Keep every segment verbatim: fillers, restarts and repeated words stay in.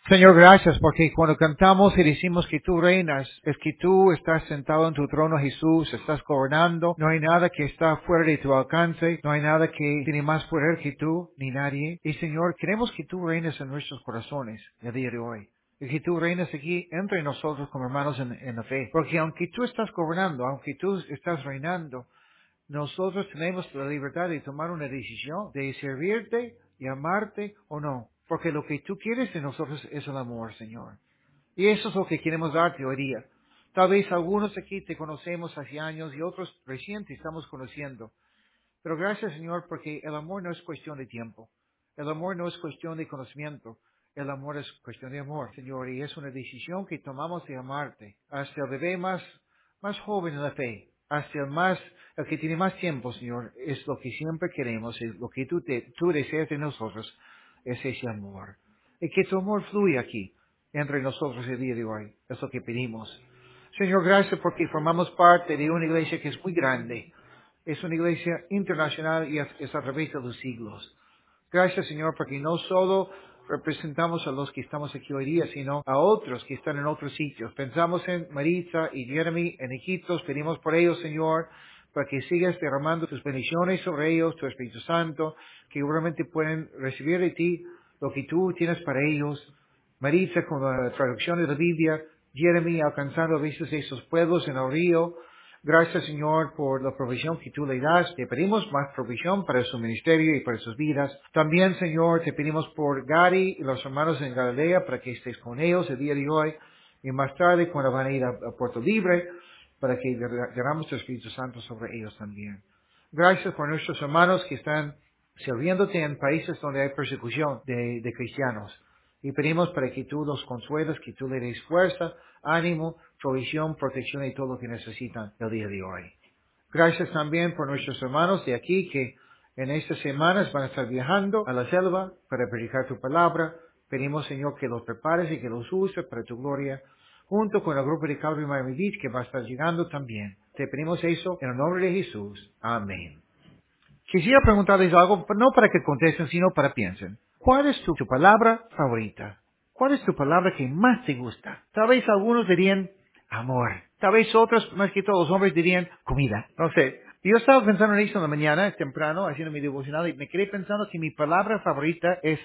Señor, gracias porque cuando cantamos y decimos que tú reinas, es que tú estás sentado en tu trono, Jesús, estás gobernando, no hay nada que está fuera de tu alcance, no hay nada que tiene más poder que tú, ni nadie. Y Señor, queremos que tú reines en nuestros corazones el día de hoy. Y que tú reines aquí entre nosotros como hermanos en, en la fe. Porque aunque tú estás gobernando, aunque tú estás reinando, nosotros tenemos la libertad de tomar una decisión, de servirte y amarte o no. Porque lo que tú quieres de nosotros es el amor, Señor. Y eso es lo que queremos darte hoy día. Tal vez algunos aquí te conocemos hace años y otros recién te estamos conociendo. Pero gracias, Señor, porque el amor no es cuestión de tiempo. El amor no es cuestión de conocimiento. El amor es cuestión de amor, Señor, y es una decisión que tomamos de amarte. Hasta el bebé más, más joven en la fe, hasta el más, el que tiene más tiempo, Señor, es lo que siempre queremos, es lo que tú, te, tú deseas de nosotros, es ese amor. Y que tu amor fluya aquí, entre nosotros el día de hoy. Es lo que pedimos. Señor, gracias porque formamos parte de una iglesia que es muy grande. Es una iglesia internacional y es es a través de los siglos. Gracias, Señor, porque no solo representamos a los que estamos aquí hoy día, sino a otros que están en otros sitios. Pensamos en Maritza y Jeremy en Egipto, pedimos por ellos, Señor, para que sigas derramando tus bendiciones sobre ellos, tu Espíritu Santo, que realmente pueden recibir de ti lo que tú tienes para ellos. Maritza con la traducción de la Biblia, Jeremy alcanzando a veces esos pueblos en el río. Gracias, Señor, por la provisión que tú le das. Te pedimos más provisión para su ministerio y para sus vidas. También, Señor, te pedimos por Gary y los hermanos en Galilea para que estés con ellos el día de hoy y más tarde cuando van a ir a, a Puerto Libre para que derramemos tu Espíritu Santo sobre ellos también. Gracias por nuestros hermanos que están sirviéndote en países donde hay persecución de, de cristianos. Y pedimos para que tú los consueles, que tú le des fuerza, ánimo, provisión, protección y todo lo que necesitan el día de hoy. Gracias también por nuestros hermanos de aquí que en estas semanas van a estar viajando a la selva para predicar tu palabra. Pedimos, Señor, que los prepares y que los uses para tu gloria, junto con el grupo de Calvary Miami Beach que va a estar llegando también. Te pedimos eso en el nombre de Jesús. Amén. Quisiera preguntarles algo, no para que contesten, sino para que piensen. ¿Cuál es tu, tu palabra favorita? ¿Cuál es tu palabra que más te gusta? Tal vez algunos dirían amor. Tal vez otros, más que todos los hombres, dirían comida. No sé. Yo estaba pensando en eso en la mañana, temprano, haciendo mi devocional, y me quedé pensando que mi palabra favorita es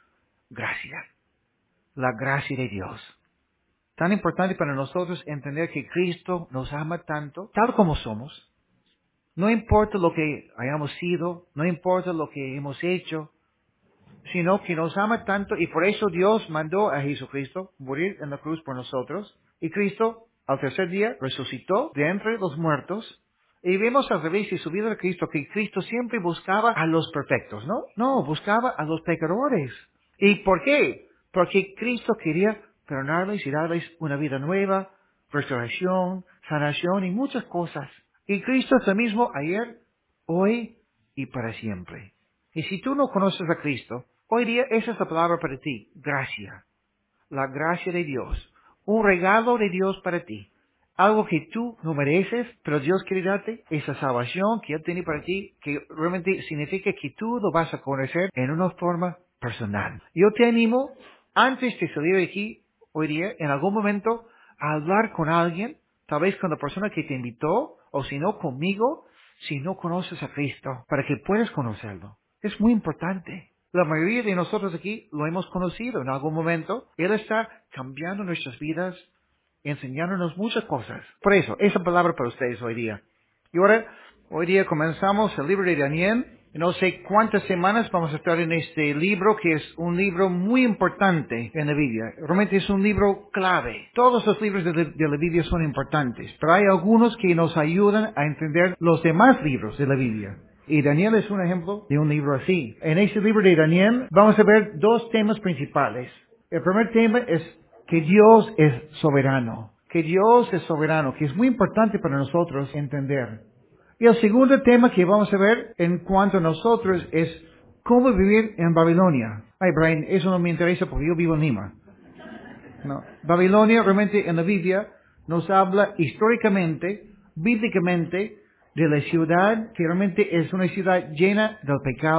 gracia. La gracia de Dios. Tan importante para nosotros entender que Cristo nos ama tanto, tal como somos. No importa lo que hayamos sido, no importa lo que hemos hecho, sino que nos ama tanto y por eso Dios mandó a Jesucristo morir en la cruz por nosotros. Y Cristo, al tercer día, resucitó de entre los muertos. Y vemos al revés de su vida de Cristo que Cristo siempre buscaba a los perfectos, ¿no? No, buscaba a los pecadores. ¿Y por qué? Porque Cristo quería perdonarles y darles una vida nueva, restauración, sanación y muchas cosas. Y Cristo es el mismo ayer, hoy y para siempre. Y si tú no conoces a Cristo, hoy día esa es la palabra para ti, gracia. La gracia de Dios. Un regalo de Dios para ti. Algo que tú no mereces, pero Dios quiere darte esa salvación que Él tiene para ti, que realmente significa que tú lo vas a conocer en una forma personal. Yo te animo, antes de salir de aquí, hoy día, en algún momento, a hablar con alguien, tal vez con la persona que te invitó, o si no, conmigo, si no conoces a Cristo, para que puedas conocerlo. Es muy importante. La mayoría de nosotros aquí lo hemos conocido en algún momento. Él está cambiando nuestras vidas, enseñándonos muchas cosas. Por eso, esa palabra para ustedes hoy día. Y ahora, hoy día comenzamos el libro de Daniel. No sé cuántas semanas vamos a estar en este libro, que es un libro muy importante en la Biblia. Realmente es un libro clave. Todos los libros de la, de la Biblia son importantes, pero hay algunos que nos ayudan a entender los demás libros de la Biblia. Y Daniel es un ejemplo de un libro así. En este libro de Daniel vamos a ver dos temas principales. El primer tema es que Dios es soberano. Que Dios es soberano, que es muy importante para nosotros entender. Y el segundo tema que vamos a ver en cuanto a nosotros es cómo vivir en Babilonia. Ay, Brian, eso no me interesa porque yo vivo en Lima. No. Babilonia realmente en la Biblia nos habla históricamente, bíblicamente, de la ciudad que realmente es una ciudad llena del pecado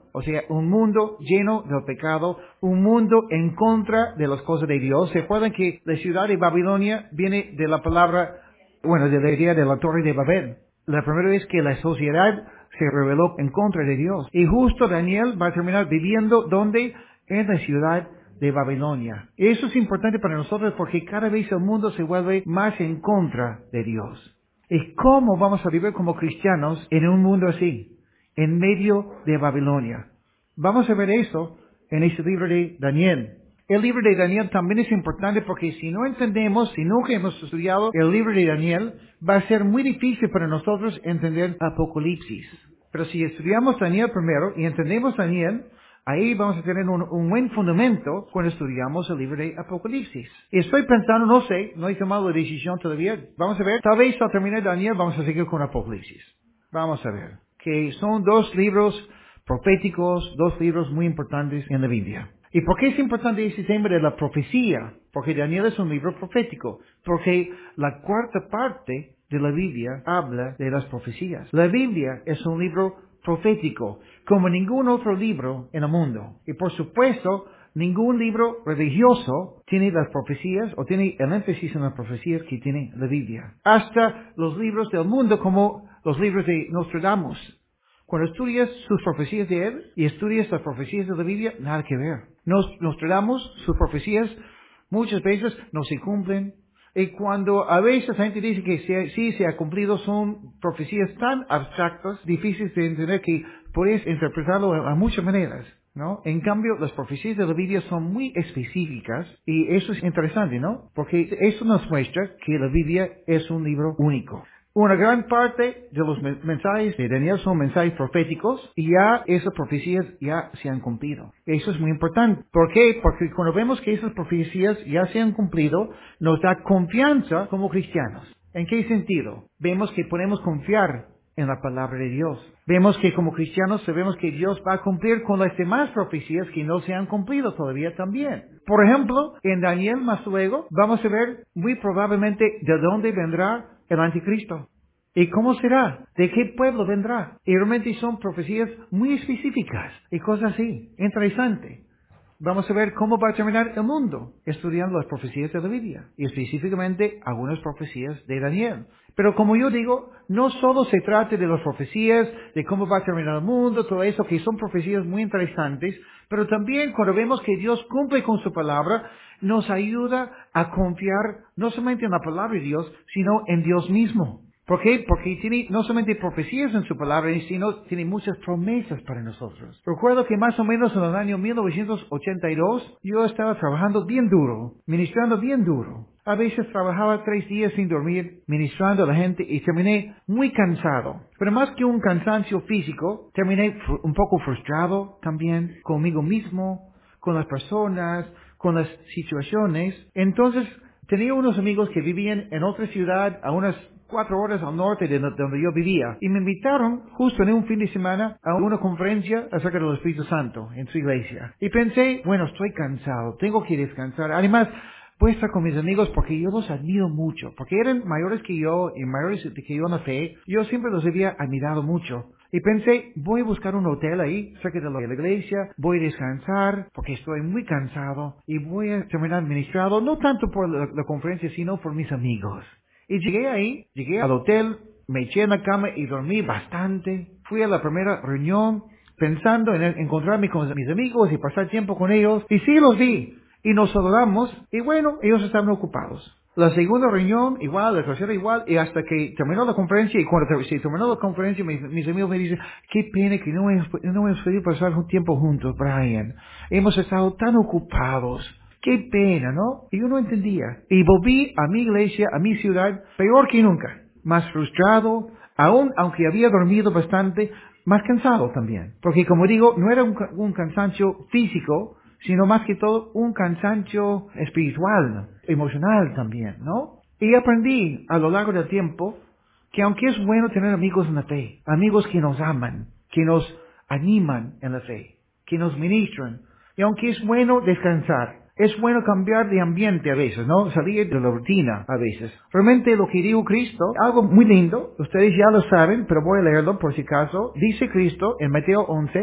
O sea, un mundo lleno del pecado, un mundo en contra de las cosas de Dios. ¿Se acuerdan que la ciudad de Babilonia viene de la palabra, bueno, de la idea de la torre de Babel? La primera vez que la sociedad se rebeló en contra de Dios. Y justo Daniel va a terminar viviendo, ¿dónde? En la ciudad de Babilonia. Eso es importante para nosotros porque cada vez el mundo se vuelve más en contra de Dios. ¿Y cómo vamos a vivir como cristianos en un mundo así? En medio de Babilonia. Vamos a ver eso en este libro de Daniel. El libro de Daniel también es importante porque si no entendemos, si nunca hemos estudiado el libro de Daniel, va a ser muy difícil para nosotros entender Apocalipsis. Pero si estudiamos Daniel primero y entendemos Daniel, ahí vamos a tener un, un buen fundamento cuando estudiamos el libro de Apocalipsis. Y estoy pensando, no sé, no he tomado la decisión todavía. Vamos a ver, tal vez al terminar Daniel vamos a seguir con Apocalipsis. Vamos a ver. Que son dos libros proféticos, dos libros muy importantes en la Biblia. ¿Y por qué es importante ese tema de la profecía? Porque Daniel es un libro profético. Porque la cuarta parte de la Biblia habla de las profecías. La Biblia es un libro profético, como ningún otro libro en el mundo. Y por supuesto, ningún libro religioso tiene las profecías o tiene el énfasis en las profecías que tiene la Biblia. Hasta los libros del mundo como los libros de Nostradamus. Cuando estudias sus profecías de él y estudias las profecías de la Biblia, nada que ver. Nos, Nostradamus, sus profecías muchas veces no se cumplen. Y cuando a veces la gente dice que se, sí se ha cumplido, son profecías tan abstractas, difíciles de entender que puedes interpretarlo a, a muchas maneras, ¿no? En cambio, las profecías de la Biblia son muy específicas y eso es interesante, ¿no? Porque eso nos muestra que la Biblia es un libro único. Una gran parte de los mensajes de Daniel son mensajes proféticos y ya esas profecías ya se han cumplido. Eso es muy importante. ¿Por qué? Porque cuando vemos que esas profecías ya se han cumplido, nos da confianza como cristianos. ¿En qué sentido? Vemos que podemos confiar en la palabra de Dios. Vemos que como cristianos sabemos que Dios va a cumplir con las demás profecías que no se han cumplido todavía también. Por ejemplo, en Daniel más luego vamos a ver muy probablemente de dónde vendrá el anticristo. ¿Y cómo será? ¿De qué pueblo vendrá? Y realmente son profecías muy específicas y cosas así. Interesante. Vamos a ver cómo va a terminar el mundo estudiando las profecías de la Biblia y específicamente algunas profecías de Daniel. Pero como yo digo, no solo se trata de las profecías, de cómo va a terminar el mundo, todo eso, que son profecías muy interesantes, pero también cuando vemos que Dios cumple con su palabra, nos ayuda a confiar no solamente en la palabra de Dios, sino en Dios mismo. ¿Por qué? Porque tiene no solamente profecías en su palabra, sino tiene muchas promesas para nosotros. Recuerdo que más o menos en el año mil novecientos ochenta y dos, yo estaba trabajando bien duro, ministrando bien duro. A veces trabajaba tres días sin dormir, ministrando a la gente y terminé muy cansado. Pero más que un cansancio físico, terminé un poco frustrado también conmigo mismo, con las personas, con las situaciones. Entonces, tenía unos amigos que vivían en otra ciudad a unas cuatro horas al norte de donde yo vivía. Y me invitaron justo en un fin de semana a una conferencia acerca del Espíritu Santo en su iglesia. Y pensé, bueno, estoy cansado, tengo que descansar. Además, voy a estar con mis amigos porque yo los admiro mucho. Porque eran mayores que yo y mayores que yo en la fe. Yo siempre los había admirado mucho. Y pensé, voy a buscar un hotel ahí, cerca de la iglesia, voy a descansar, porque estoy muy cansado, y voy a terminar ministrado, no tanto por la, la conferencia, sino por mis amigos. Y llegué ahí, llegué al hotel, me eché en la cama y dormí bastante. Fui a la primera reunión pensando en encontrarme con mis amigos y pasar tiempo con ellos. Y sí los vi. Y nos saludamos. Y bueno, ellos estaban ocupados. La segunda reunión, igual, la tercera igual. Y hasta que terminó la conferencia, y cuando se terminó la conferencia, mis, mis amigos me dicen, qué pena que no hemos, no hemos podido pasar un tiempo juntos, Brian. Hemos estado tan ocupados. Qué pena, ¿no? Y yo no entendía. Y volví a mi iglesia, a mi ciudad, peor que nunca. Más frustrado, aún aunque había dormido bastante, más cansado también. Porque como digo, no era un, un cansancio físico, sino más que todo un cansancio espiritual, emocional también, ¿no? Y aprendí a lo largo del tiempo que aunque es bueno tener amigos en la fe, amigos que nos aman, que nos animan en la fe, que nos ministran, y aunque es bueno descansar, es bueno cambiar de ambiente a veces, ¿no? Salir de la rutina a veces. Realmente lo que dijo Cristo, algo muy lindo, ustedes ya lo saben, pero voy a leerlo por si acaso. Dice Cristo en Mateo once,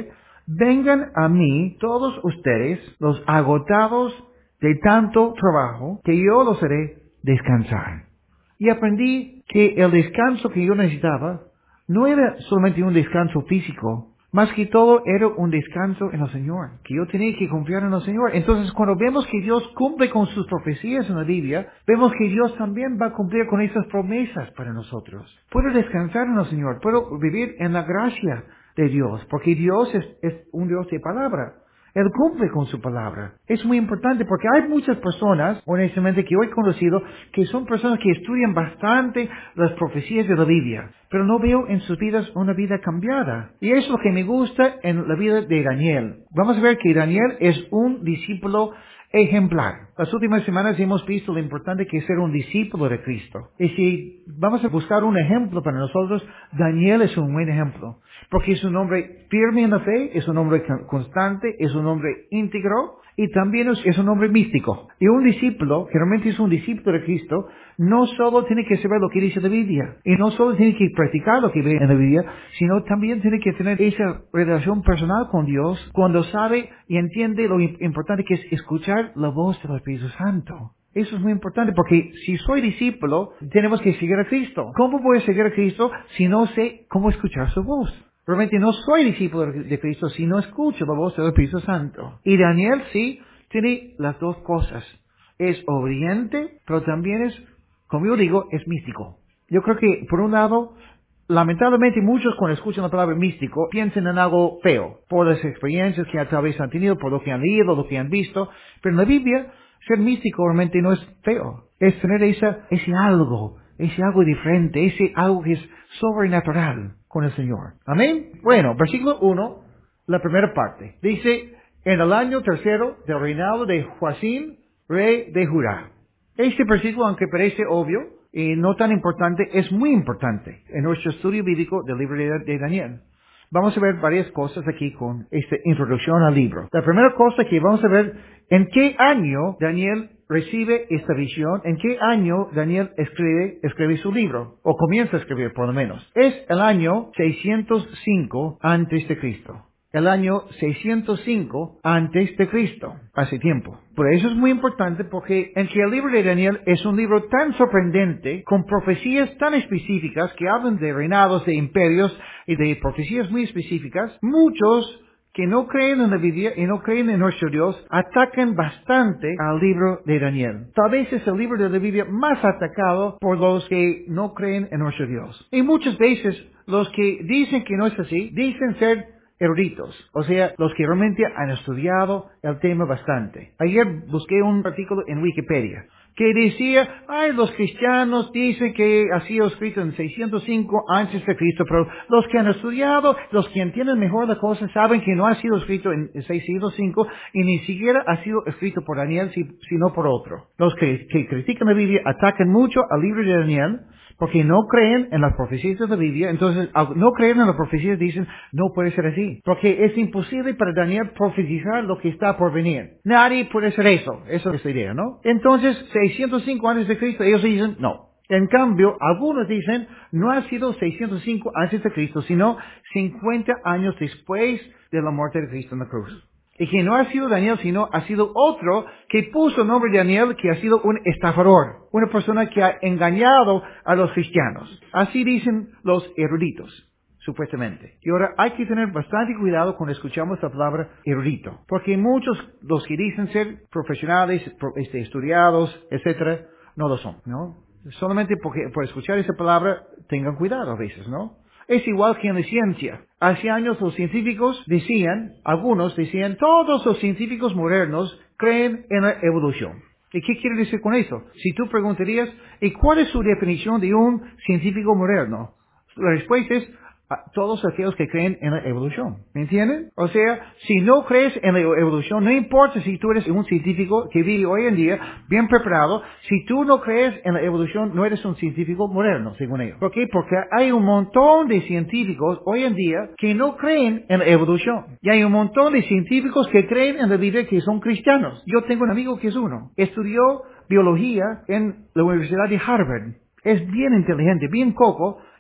vengan a mí todos ustedes, los agotados de tanto trabajo, que yo los haré descansar. Y aprendí que el descanso que yo necesitaba no era solamente un descanso físico, más que todo era un descanso en el Señor, que yo tenía que confiar en el Señor. Entonces, cuando vemos que Dios cumple con sus profecías en la Biblia, vemos que Dios también va a cumplir con esas promesas para nosotros. Puedo descansar en el Señor, puedo vivir en la gracia de Dios, porque Dios es, es un Dios de palabra. Él cumple con su palabra. Es muy importante porque hay muchas personas, honestamente, que yo he conocido, que son personas que estudian bastante las profecías de la Biblia, pero no veo en sus vidas una vida cambiada. Y es lo que me gusta en la vida de Daniel. Vamos a ver que Daniel es un discípulo ejemplar. Las últimas semanas hemos visto lo importante que es ser un discípulo de Cristo. Y si vamos a buscar un ejemplo para nosotros, Daniel es un buen ejemplo. Porque es un hombre firme en la fe, es un hombre constante, es un hombre íntegro y también es, es un hombre místico. Y un discípulo, que realmente es un discípulo de Cristo, no solo tiene que saber lo que dice la Biblia, y no solo tiene que practicar lo que ve en la Biblia, sino también tiene que tener esa relación personal con Dios cuando sabe y entiende lo importante que es escuchar la voz del Espíritu Santo. Eso es muy importante porque si soy discípulo, tenemos que seguir a Cristo. ¿Cómo voy a seguir a Cristo si no sé cómo escuchar su voz? Realmente no soy discípulo de Cristo si no escucho la voz del Espíritu Santo. Y Daniel sí tiene las dos cosas. Es obediente, pero también es, como yo digo, es místico. Yo creo que, por un lado, lamentablemente muchos cuando escuchan la palabra místico piensan en algo feo, por las experiencias que a través han tenido, por lo que han leído, lo que han visto. Pero en la Biblia, ser místico realmente no es feo. Es tener esa, ese algo, ese algo diferente, ese algo que es sobrenatural con el Señor. Amén. Bueno, versículo uno, la primera parte. Dice, en el año tercero del reinado de Joacim, rey de Judá. Este versículo, aunque parece obvio y no tan importante, es muy importante en nuestro estudio bíblico del libro de, de Daniel. Vamos a ver varias cosas aquí con esta introducción al libro. La primera cosa que vamos a ver, ¿en qué año Daniel recibe esta visión? ¿En qué año Daniel escribe, escribe su libro? O comienza a escribir, por lo menos. Es el año seiscientos cinco antes de Cristo. El año seiscientos cinco antes de Cristo. Hace tiempo. Por eso es muy importante porque en que el libro de Daniel es un libro tan sorprendente, con profecías tan específicas que hablan de reinados, de imperios y de profecías muy específicas. Muchos que no creen en la Biblia y no creen en nuestro Dios atacan bastante al libro de Daniel. Tal vez es el libro de la Biblia más atacado por los que no creen en nuestro Dios. Y muchas veces los que dicen que no es así, dicen ser eruditos, o sea, los que realmente han estudiado el tema bastante. Ayer busqué un artículo en Wikipedia que decía, ay, los cristianos dicen que ha sido escrito en seiscientos cinco antes de Cristo, pero los que han estudiado, los que entienden mejor la cosa, saben que no ha sido escrito en seiscientos cinco y ni siquiera ha sido escrito por Daniel, sino por otro. Los que, que critican la Biblia atacan mucho al libro de Daniel, porque no creen en las profecías de la Biblia. Entonces, al no creer en las profecías, dicen, no puede ser así. Porque es imposible para Daniel profetizar lo que está por venir. Nadie puede hacer eso. Esa es la idea, ¿no? Entonces, seiscientos cinco antes de Cristo, ellos dicen, no. En cambio, algunos dicen, no ha sido seiscientos cinco antes de Cristo, sino cincuenta años después de la muerte de Cristo en la cruz. Y que no ha sido Daniel, sino ha sido otro que puso el nombre de Daniel, que ha sido un estafador, una persona que ha engañado a los cristianos. Así dicen los eruditos, supuestamente. Y ahora hay que tener bastante cuidado cuando escuchamos la palabra erudito, porque muchos, los que dicen ser profesionales, este, estudiados, etcétera, no lo son, ¿no? Solamente porque, por escuchar esa palabra, tengan cuidado a veces, ¿no? Es igual que en la ciencia. Hace años los científicos decían, algunos decían, todos los científicos modernos creen en la evolución. ¿Y qué quiere decir con eso? Si tú preguntarías, ¿y cuál es su definición de un científico moderno? La respuesta es, a todos aquellos que creen en la evolución. ¿Me entienden? O sea, si no crees en la evolución, no importa si tú eres un científico que vive hoy en día bien preparado, si tú no crees en la evolución, no eres un científico moderno, según ellos. ¿Por qué? Porque hay un montón de científicos hoy en día que no creen en la evolución. Y hay un montón de científicos que creen en la Biblia que son cristianos. Yo tengo un amigo que es uno. Estudió biología en la Universidad de Harvard. Es bien inteligente, bien coco,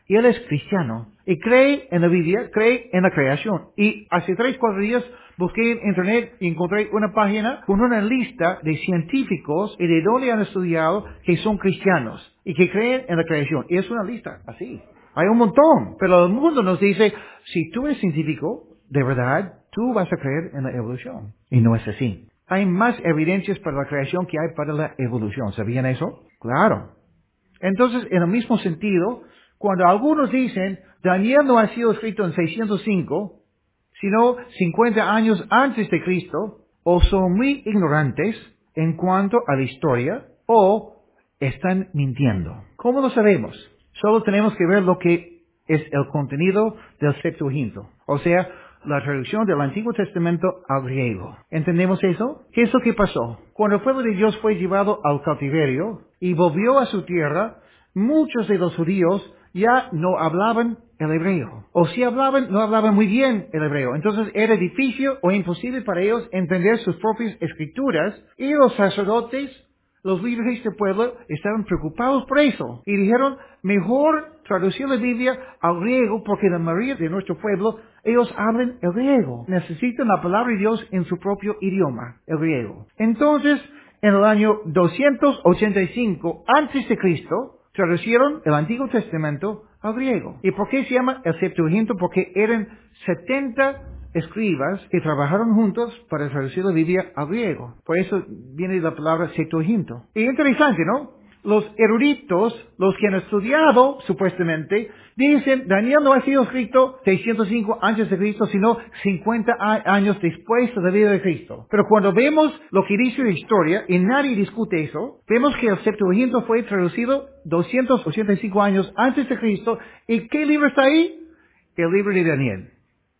y él es cristiano, y cree en la Biblia, cree en la creación. Y hace tres, cuatro días busqué en internet y encontré una página con una lista de científicos y de dónde han estudiado que son cristianos y que creen en la creación. Y es una lista así. Hay un montón, pero el mundo nos dice, si tú eres científico, de verdad, tú vas a creer en la evolución. Y no es así. Hay más evidencias para la creación que hay para la evolución. ¿Sabían eso? Claro. Entonces, en el mismo sentido, cuando algunos dicen, Daniel no ha sido escrito en seiscientos cinco, sino cincuenta años antes de Cristo, o son muy ignorantes en cuanto a la historia, o están mintiendo. ¿Cómo lo sabemos? Solo tenemos que ver lo que es el contenido del Septuaginto, o sea, la traducción del Antiguo Testamento al griego. ¿Entendemos eso? ¿Qué es lo que pasó? Cuando el pueblo de Dios fue llevado al cautiverio y volvió a su tierra, muchos de los judíos ya no hablaban el hebreo. O si hablaban, no hablaban muy bien el hebreo. Entonces era difícil o imposible para ellos entender sus propias escrituras, y los sacerdotes, los líderes del pueblo, estaban preocupados por eso. Y dijeron, mejor traducir la Biblia al griego, porque la mayoría de nuestro pueblo, ellos hablan el griego. Necesitan la palabra de Dios en su propio idioma, el griego. Entonces, en el año doscientos ochenta y cinco antes de Cristo, traducieron el Antiguo Testamento al griego. ¿Y por qué se llama el Septuaginto? Porque eran setenta escribas que trabajaron juntos para traducir la Biblia al griego. Por eso viene la palabra Septuaginto. Y interesante, ¿no? Los eruditos, los que han estudiado, supuestamente, dicen, Daniel no ha sido escrito seiscientos cinco antes de Cristo, sino cincuenta años después de la vida de Cristo. Pero cuando vemos lo que dice la historia, y nadie discute eso, vemos que el Septuaginto fue traducido doscientos ochenta y cinco años antes de Cristo. ¿Y qué libro está ahí? El libro de Daniel.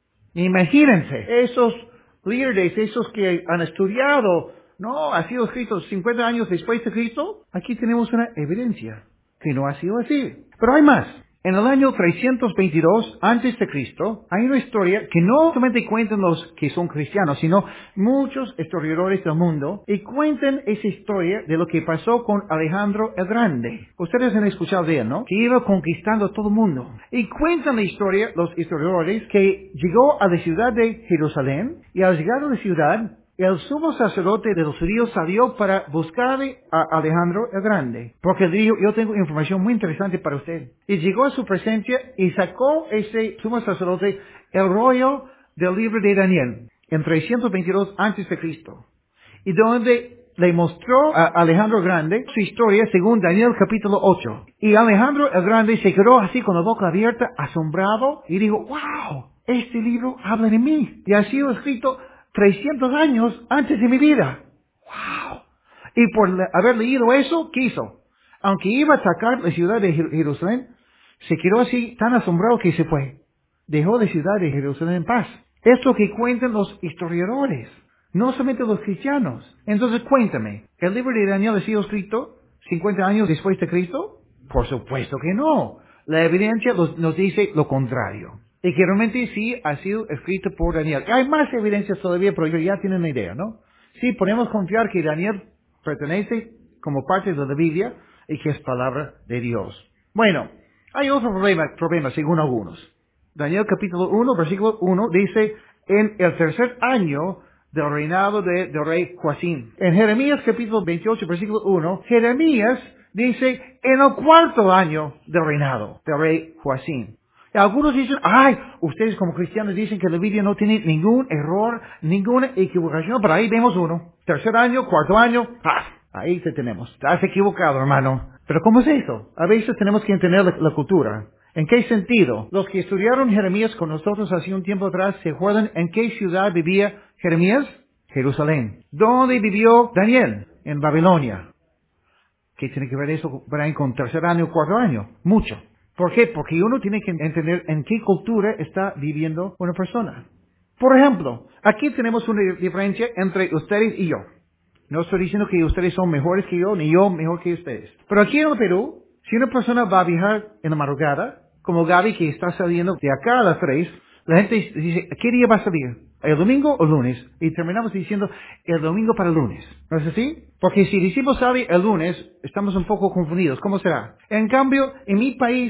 Imagínense, esos líderes, esos que han estudiado, no, ha sido escrito cincuenta años después de Cristo. Aquí tenemos una evidencia que no ha sido así. Pero hay más. En el año trescientos veintidós antes de Cristo, hay una historia que no solamente cuentan los que son cristianos, sino muchos historiadores del mundo, y cuentan esa historia de lo que pasó con Alejandro el Grande. Ustedes han escuchado de él, ¿no? Que iba conquistando a todo el mundo. Y cuentan la historia, los historiadores, que llegó a la ciudad de Jerusalén, y al llegar a la ciudad, el sumo sacerdote de los judíos salió para buscarle a Alejandro el Grande, porque dijo, yo tengo información muy interesante para usted. Y llegó a su presencia y sacó ese sumo sacerdote el rollo del libro de Daniel, en trescientos veintidós antes de Cristo, y donde le mostró a Alejandro el Grande su historia según Daniel capítulo ocho. Y Alejandro el Grande se quedó así con la boca abierta, asombrado, y dijo, wow, este libro habla de mí, y ha sido escrito trescientos años antes de mi vida. ¡Wow! Y por le- haber leído eso, ¿qué hizo? Aunque iba a atacar la ciudad de Jer- Jerusalén, se quedó así tan asombrado que se fue. Dejó la ciudad de Jerusalén en paz. Es lo que cuentan los historiadores, no solamente los cristianos. Entonces cuéntame, ¿el libro de Daniel ha sido escrito cincuenta años después de Cristo? Por supuesto que no. La evidencia los- nos dice lo contrario. Y que realmente sí ha sido escrito por Daniel. Hay más evidencias todavía, pero ellos ya tienen una idea, ¿no? Sí, podemos confiar que Daniel pertenece como parte de la Biblia y que es palabra de Dios. Bueno, hay otro problema, problema según algunos. Daniel capítulo uno, versículo uno, dice, en el tercer año del reinado de, del rey Joacim. En Jeremías capítulo veintiocho, versículo uno, Jeremías dice, en el cuarto año del reinado del rey Joacim. Y algunos dicen, ay, ustedes como cristianos dicen que la Biblia no tiene ningún error, ninguna equivocación, pero ahí vemos uno. Tercer año, cuarto año, ¡ah! Ahí te tenemos. Estás equivocado, hermano. Pero ¿cómo es eso? A veces tenemos que entender la, la cultura. ¿En qué sentido? Los que estudiaron Jeremías con nosotros hace un tiempo atrás, ¿se acuerdan en qué ciudad vivía Jeremías? Jerusalén. ¿Dónde vivió Daniel? En Babilonia. ¿Qué tiene que ver eso Brian, con tercer año, cuarto año? Mucho. ¿Por qué? Porque uno tiene que entender en qué cultura está viviendo una persona. Por ejemplo, aquí tenemos una diferencia entre ustedes y yo. No estoy diciendo que ustedes son mejores que yo, ni yo mejor que ustedes. Pero aquí en el Perú, si una persona va a viajar en la madrugada, como Gaby que está saliendo de acá a las tres, la gente dice, ¿qué día va a salir? ¿El domingo o el lunes? Y terminamos diciendo, el domingo para el lunes. ¿No es así? Porque si decimos sale el lunes, estamos un poco confundidos. ¿Cómo será? En cambio, en mi país,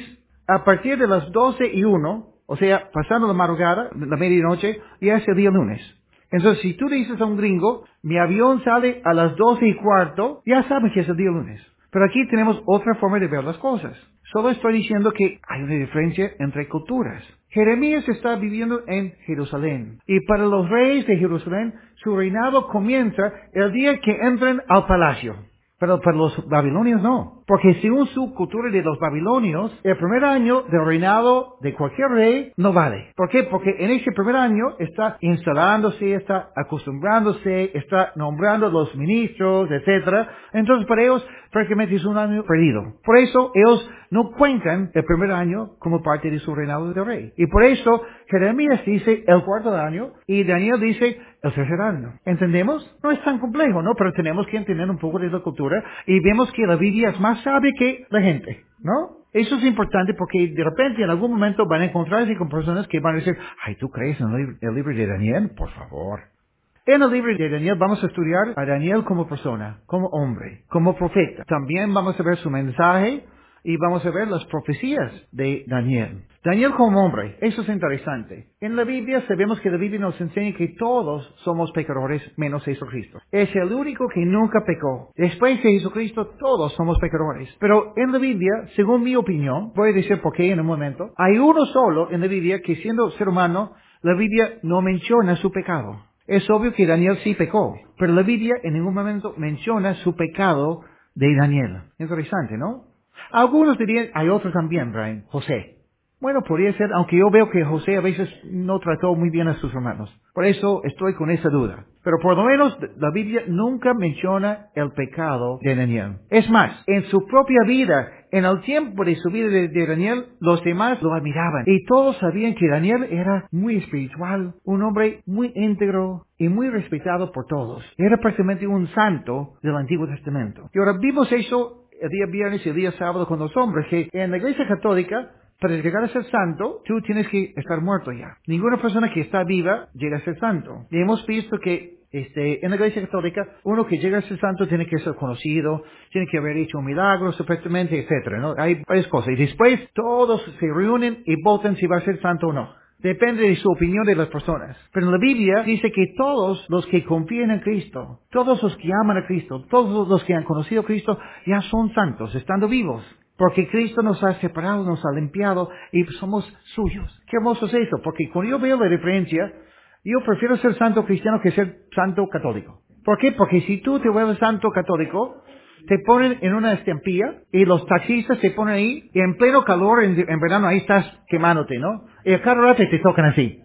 A partir de las doce y uno, o sea, pasando la madrugada, la medianoche, ya es el día lunes. Entonces, si tú dices a un gringo, mi avión sale a las doce y cuarto, ya saben que es el día lunes. Pero aquí tenemos otra forma de ver las cosas. Solo estoy diciendo que hay una diferencia entre culturas. Jeremías está viviendo en Jerusalén. Y para los reyes de Jerusalén, su reinado comienza el día que entran al palacio. Pero para los babilonios no. Porque según su cultura de los babilonios, el primer año del reinado de cualquier rey no vale. ¿Por qué? Porque en ese primer año está instalándose, está acostumbrándose, está nombrando los ministros, etcétera. Entonces para ellos prácticamente es un año perdido. Por eso ellos no cuentan el primer año como parte de su reinado de rey. Y por eso Jeremías dice el cuarto año y Daniel dice el tercer año. ¿Entendemos? No es tan complejo, ¿no? Pero tenemos que entender un poco de la cultura y vemos que la Biblia es más sabia que la gente, ¿no? Eso es importante porque de repente en algún momento van a encontrarse con personas que van a decir, ay, ¿tú crees en el libro, el libro de Daniel? Por favor. En el libro de Daniel vamos a estudiar a Daniel como persona, como hombre, como profeta. También vamos a ver su mensaje y vamos a ver las profecías de Daniel. Daniel como hombre, eso es interesante. En la Biblia sabemos que la Biblia nos enseña que todos somos pecadores menos Jesucristo. Es el único que nunca pecó. Después de Jesucristo todos somos pecadores. Pero en la Biblia, según mi opinión, voy a decir por qué en un momento, hay uno solo en la Biblia que siendo ser humano, la Biblia no menciona su pecado. Es obvio que Daniel sí pecó, pero la Biblia en ningún momento menciona su pecado de Daniel. Interesante, ¿no? Algunos dirían, hay otros también, Brian, José. Bueno, podría ser, aunque yo veo que José a veces no trató muy bien a sus hermanos. Por eso estoy con esa duda. Pero por lo menos la Biblia nunca menciona el pecado de Daniel. Es más, en su propia vida, en el tiempo de su vida de, de Daniel, los demás lo admiraban. Y todos sabían que Daniel era muy espiritual, un hombre muy íntegro y muy respetado por todos. Era prácticamente un santo del Antiguo Testamento. Y ahora vimos eso el día viernes y el día sábado con los hombres, que en la Iglesia Católica, para llegar a ser santo, tú tienes que estar muerto ya. Ninguna persona que está viva llega a ser santo. Y hemos visto que este, en la Iglesia Católica, uno que llega a ser santo tiene que ser conocido, tiene que haber hecho un milagro, supuestamente, etcétera, ¿no? Hay varias cosas. Y después todos se reúnen y votan si va a ser santo o no. Depende de su opinión de las personas. Pero en la Biblia dice que todos los que confían en Cristo, todos los que aman a Cristo, todos los que han conocido a Cristo, ya son santos, estando vivos. Porque Cristo nos ha separado, nos ha limpiado y somos suyos. Qué hermoso es eso, porque cuando yo veo la diferencia, yo prefiero ser santo cristiano que ser santo católico. ¿Por qué? Porque si tú te vuelves santo católico, te ponen en una estampilla y los taxistas te ponen ahí y en pleno calor, en, en verano, ahí estás quemándote, ¿no? Y a cada rato te tocan así,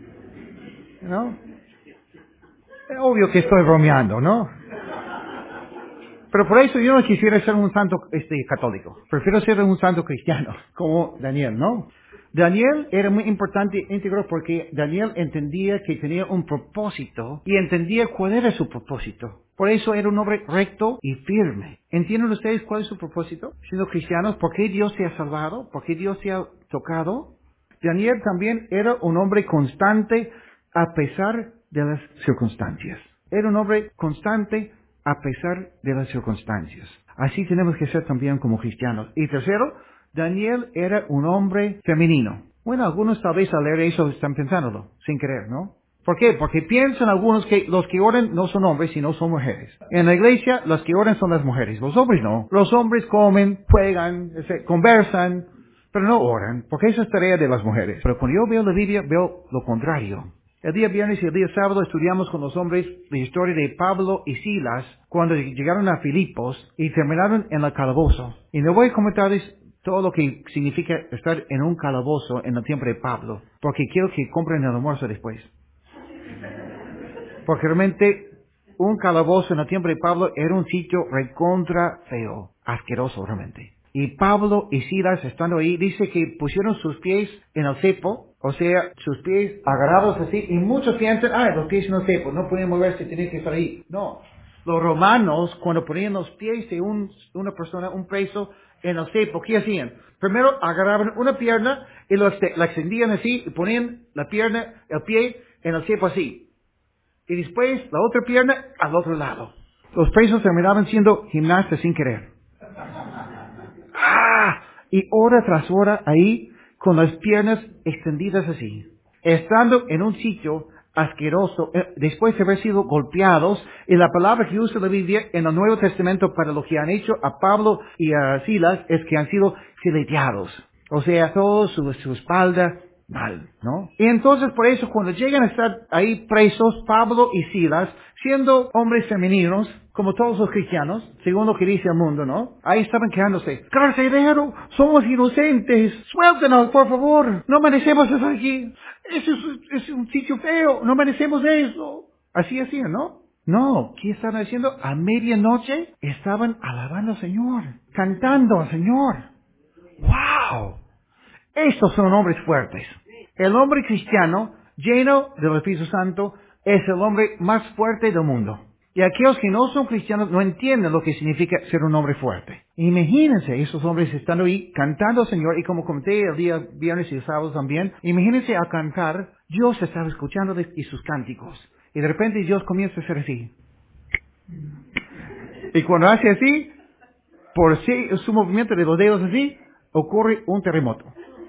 ¿no? Es obvio que estoy bromeando, ¿no? Pero por eso yo no quisiera ser un santo este, católico. Prefiero ser un santo cristiano, como Daniel, ¿no? Daniel era muy importante e íntegro porque Daniel entendía que tenía un propósito y entendía cuál era su propósito. Por eso era un hombre recto y firme. ¿Entienden ustedes cuál es su propósito? Siendo cristianos, ¿por qué Dios te ha salvado? ¿Por qué Dios te ha tocado? Daniel también era un hombre constante a pesar de las circunstancias. Era un hombre constante a pesar de las circunstancias. Así tenemos que ser también como cristianos. Y tercero, Daniel era un hombre femenino. Bueno, algunos tal vez al leer eso están pensándolo, sin querer, ¿no? ¿Por qué? Porque piensan algunos que los que oran no son hombres, sino son mujeres. En la iglesia, los que oran son las mujeres. Los hombres no. Los hombres comen, juegan, conversan, pero no oran, porque esa es tarea de las mujeres. Pero cuando yo veo la Biblia, veo lo contrario. El día viernes y el día sábado estudiamos con los hombres la historia de Pablo y Silas cuando llegaron a Filipos y terminaron en el calabozo. Y no voy a comentarles todo lo que significa estar en un calabozo en el tiempo de Pablo, porque quiero que compren el almuerzo después. Porque realmente un calabozo en el tiempo de Pablo era un sitio recontra feo, asqueroso realmente. Y Pablo y Silas estando ahí, dice que pusieron sus pies en el cepo, o sea, sus pies agarrados así, y muchos piensan, ah, los pies en el cepo, no pueden moverse, tienen que estar ahí. No. Los romanos, cuando ponían los pies de un, una persona, un preso, en el cepo, ¿qué hacían? Primero agarraban una pierna y lo, la extendían así, y ponían la pierna, el pie, en el cepo así. Y después la otra pierna al otro lado. Los presos terminaban siendo gimnastas sin querer. ¡Ah! y hora tras hora ahí con las piernas extendidas así, estando en un sitio asqueroso, eh, después de haber sido golpeados, y la palabra que usa la Biblia en el Nuevo Testamento para lo que han hecho a Pablo y a Silas es que han sido fileteados. O sea, todo su, su espalda mal, ¿no? Y entonces por eso cuando llegan a estar ahí presos Pablo y Silas, siendo hombres femeninos, como todos los cristianos, según lo que dice el mundo, ¿no? Ahí estaban quejándose. Carcelero, somos inocentes, suéltenos, por favor, no merecemos estar aquí. Eso es, es un sitio feo, no merecemos eso. Así hacían, ¿no? No, ¿qué estaban haciendo? A medianoche estaban alabando al Señor, cantando al Señor. ¡Wow! Estos son hombres fuertes. El hombre cristiano, lleno del Espíritu Santo, es el hombre más fuerte del mundo. Y aquellos que no son cristianos no entienden lo que significa ser un hombre fuerte. Imagínense esos hombres estando ahí cantando al Señor, y como comenté el día viernes y el sábado también, imagínense al cantar, Dios estaba escuchando de, y sus cánticos. Y de repente Dios comienza a hacer así. Y cuando hace así, por sí, su movimiento de los dedos así, ocurre un terremoto.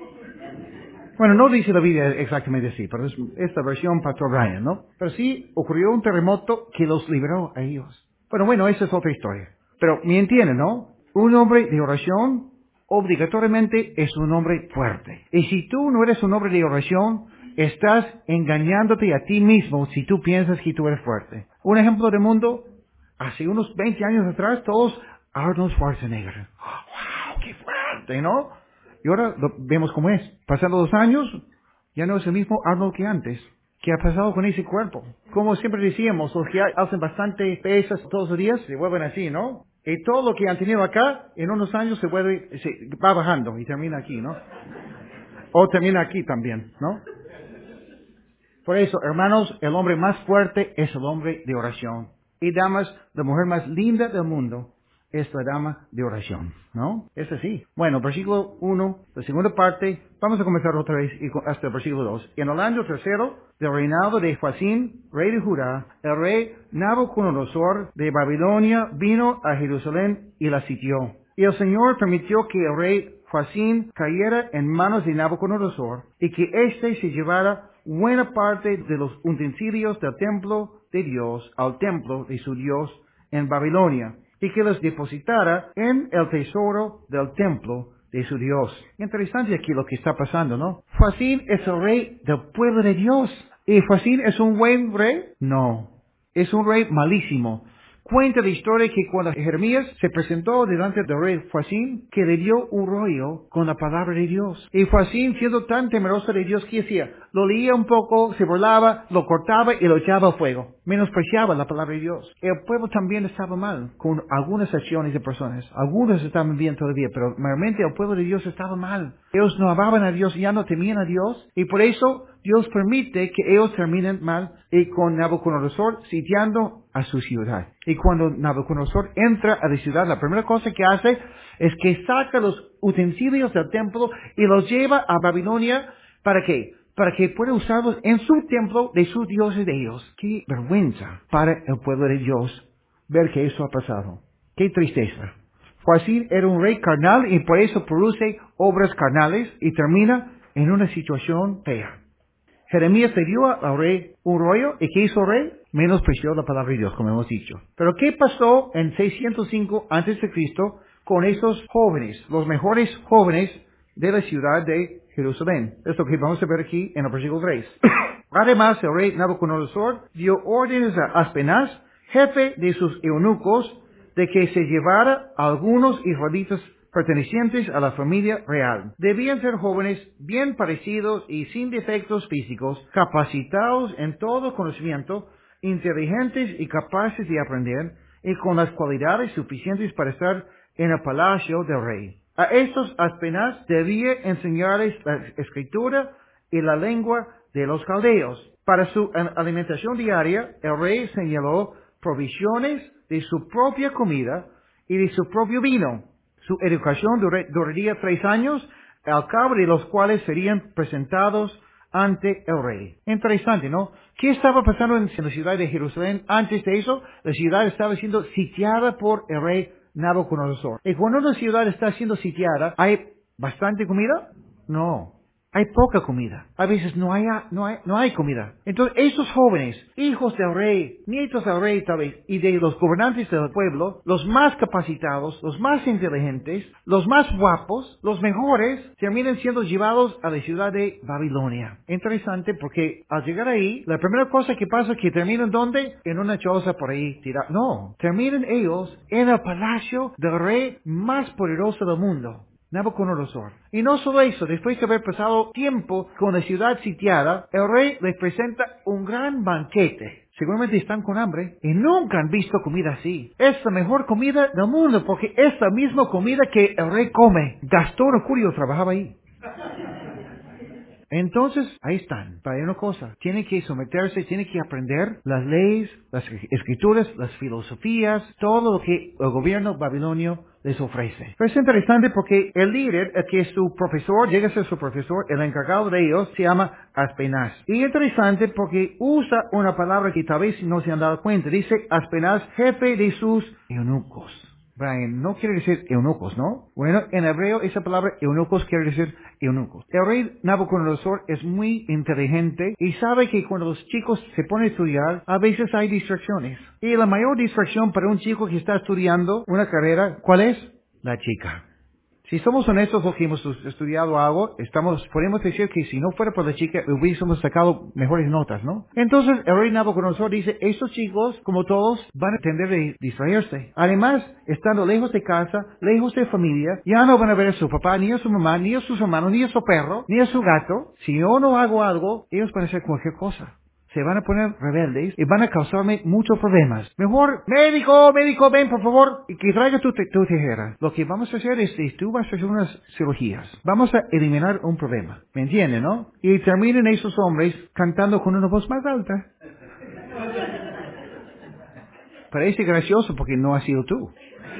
Bueno, no dice la Biblia exactamente así, pero es esta versión Pastor Brian, ¿no? Pero sí ocurrió un terremoto que los liberó a ellos. Bueno, bueno, esa es otra historia. Pero me entienden, ¿no? Un hombre de oración obligatoriamente es un hombre fuerte. Y si tú no eres un hombre de oración, estás engañándote a ti mismo si tú piensas que tú eres fuerte. Un ejemplo de mundo, hace unos veinte años atrás, todos, Arnold Schwarzenegger. ¡Wow, qué fuerte!, ¿no? Y ahora lo vemos cómo es. Pasando los años, ya no es el mismo Arnold que antes. ¿Qué ha pasado con ese cuerpo? Como siempre decíamos, los que hacen bastante pesas todos los días, se vuelven así, ¿no? Y todo lo que han tenido acá, en unos años se vuelve, se va bajando y termina aquí, ¿no? O termina aquí también, ¿no? Por eso, hermanos, el hombre más fuerte es el hombre de oración. Y damas, la mujer más linda del mundo es la dama de oración, ¿no? Es así. Bueno, versículo uno, la segunda parte, vamos a comenzar otra vez y con- hasta el versículo dos. En el año tercero del reinado de Joacín, rey de Judá, el rey Nabucodonosor de Babilonia vino a Jerusalén y la sitió. Y el Señor permitió que el rey Joacín cayera en manos de Nabucodonosor y que éste se llevara buena parte de los utensilios del templo de Dios al templo de su Dios en Babilonia, y que los depositara en el tesoro del templo de su Dios. Interesante aquí lo que está pasando, ¿no? Joacín es el rey del pueblo de Dios. ¿Y Joacín es un buen rey? No. Es un rey malísimo. Cuenta la historia que cuando Jeremías se presentó delante del rey Joacín, que le dio un rollo con la palabra de Dios. Y Joacín, siendo tan temeroso de Dios, ¿qué hacía? Lo leía un poco, se burlaba, lo cortaba y lo echaba al fuego. Menospreciaba la palabra de Dios. El pueblo también estaba mal con algunas acciones de personas. Algunos estaban bien todavía, pero realmente el pueblo de Dios estaba mal. Ellos no amaban a Dios, ya no temían a Dios. Y por eso Dios permite que ellos terminen mal y con Nabucodonosor sitiando a su ciudad. Y cuando Nabucodonosor entra a la ciudad, la primera cosa que hace es que saca los utensilios del templo y los lleva a Babilonia. ¿Para qué? Para que pueda usarlos en su templo de sus dioses de ellos. Qué vergüenza para el pueblo de Dios ver que eso ha pasado. Qué tristeza. Joacín era un rey carnal y por eso produce obras carnales y termina en una situación fea. Jeremías le dio al rey un rollo, y ¿qué hizo el rey? Menospreció la palabra de Dios, como hemos dicho. Pero ¿qué pasó en seiscientos cinco antes de Cristo con esos jóvenes, los mejores jóvenes de la ciudad de Jerusalén? Es lo que vamos a ver aquí en el versículo tres. Además, el rey Nabucodonosor dio órdenes a Aspenaz, jefe de sus eunucos, de que se llevara a algunos israelitas pertenecientes a la familia real. Debían ser jóvenes bien parecidos y sin defectos físicos, capacitados en todo conocimiento, inteligentes y capaces de aprender, y con las cualidades suficientes para estar en el palacio del rey. A estos apenas debía enseñarles la escritura y la lengua de los caldeos. Para su alimentación diaria, el rey señaló provisiones de su propia comida y de su propio vino. Su educación duraría tres años, al cabo de los cuales serían presentados ante el rey. Interesante, ¿no? ¿Qué estaba pasando en la ciudad de Jerusalén antes de eso? La ciudad estaba siendo sitiada por el rey Nabucodonosor. Y cuando una ciudad está siendo sitiada, hay ¿Bastante comida? No. Hay poca comida. A veces no hay, no hay, no hay comida. Entonces, esos jóvenes, hijos del rey, nietos del rey tal vez, y de los gobernantes del pueblo, los más capacitados, los más inteligentes, los más guapos, los mejores, terminan siendo llevados a la ciudad de Babilonia. Interesante porque al llegar ahí, la primera cosa que pasa es que terminan ¿dónde? En una choza por ahí tirada. No, terminan ellos en el palacio del rey más poderoso del mundo, Nabucodonosor. Y no solo eso, después de haber pasado tiempo con la ciudad sitiada, el rey les presenta un gran banquete. Seguramente están con hambre y nunca han visto comida así. Es la mejor comida del mundo porque es la misma comida que el rey come. Gastón Mercurio trabajaba ahí. Entonces, ahí están, para una cosa, tienen que someterse, tienen que aprender las leyes, las escrituras, las filosofías, todo lo que el gobierno babilonio les ofrece. Pero es interesante porque el líder, el que es su profesor, llega a ser su profesor, el encargado de ellos, se llama Aspenaz. Y interesante porque usa una palabra que tal vez no se han dado cuenta, dice Aspenaz, jefe de sus eunucos. Brian, no quiere decir eunucos, ¿no? Bueno, en hebreo esa palabra eunucos quiere decir eunucos. El rey Nabucodonosor es muy inteligente y sabe que cuando los chicos se ponen a estudiar, a veces hay distracciones. Y la mayor distracción para un chico que está estudiando una carrera, ¿cuál es? La chica. Si somos honestos los que hemos estudiado algo, estamos, podemos decir que si no fuera por la chica, hubiésemos sacado mejores notas, ¿no? Entonces, el rey Nabucodonosor dice, estos chicos, como todos, van a tender a distraerse. Además, estando lejos de casa, lejos de familia, ya no van a ver a su papá, ni a su mamá, ni a sus hermanos, ni a su perro, ni a su gato. Si yo no hago algo, ellos van a hacer cualquier cosa. Se van a poner rebeldes y van a causarme muchos problemas. Mejor, médico, médico, ven por favor, y que traiga tu, tu tijera. Lo que vamos a hacer es, es, tú vas a hacer unas cirugías. Vamos a eliminar un problema. ¿Me entienden, no? Y terminen esos hombres cantando con una voz más alta. Parece gracioso porque no has sido tú.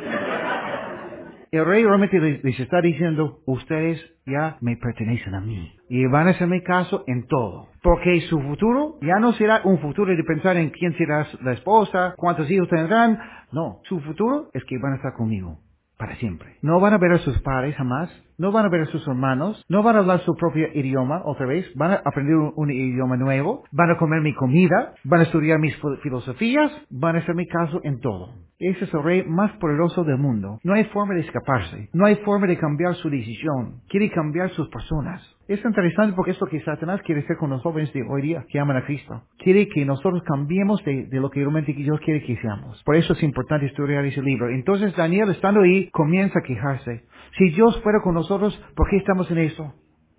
El rey realmente les, les está diciendo, ustedes ya me pertenecen a mí. Y van a hacerme caso en todo. Porque su futuro ya no será un futuro de pensar en quién será la esposa, cuántos hijos tendrán. No, su futuro es que van a estar conmigo. Para siempre. No van a ver a sus padres jamás. No van a ver a sus hermanos. No van a hablar su propio idioma otra vez. Van a aprender un, un idioma nuevo. Van a comer mi comida. Van a estudiar mis filosofías. Van a hacerme caso en todo. Ese es el rey más poderoso del mundo. No hay forma de escaparse. No hay forma de cambiar su decisión. Quiere cambiar sus personas. Es interesante porque es lo que Satanás quiere hacer con los jóvenes de hoy día que aman a Cristo. Quiere que nosotros cambiemos de, de lo que realmente Dios quiere que seamos. Por eso es importante estudiar ese libro. Entonces Daniel, estando ahí, comienza a quejarse. Si Dios fuera con nosotros, ¿por qué estamos en esto?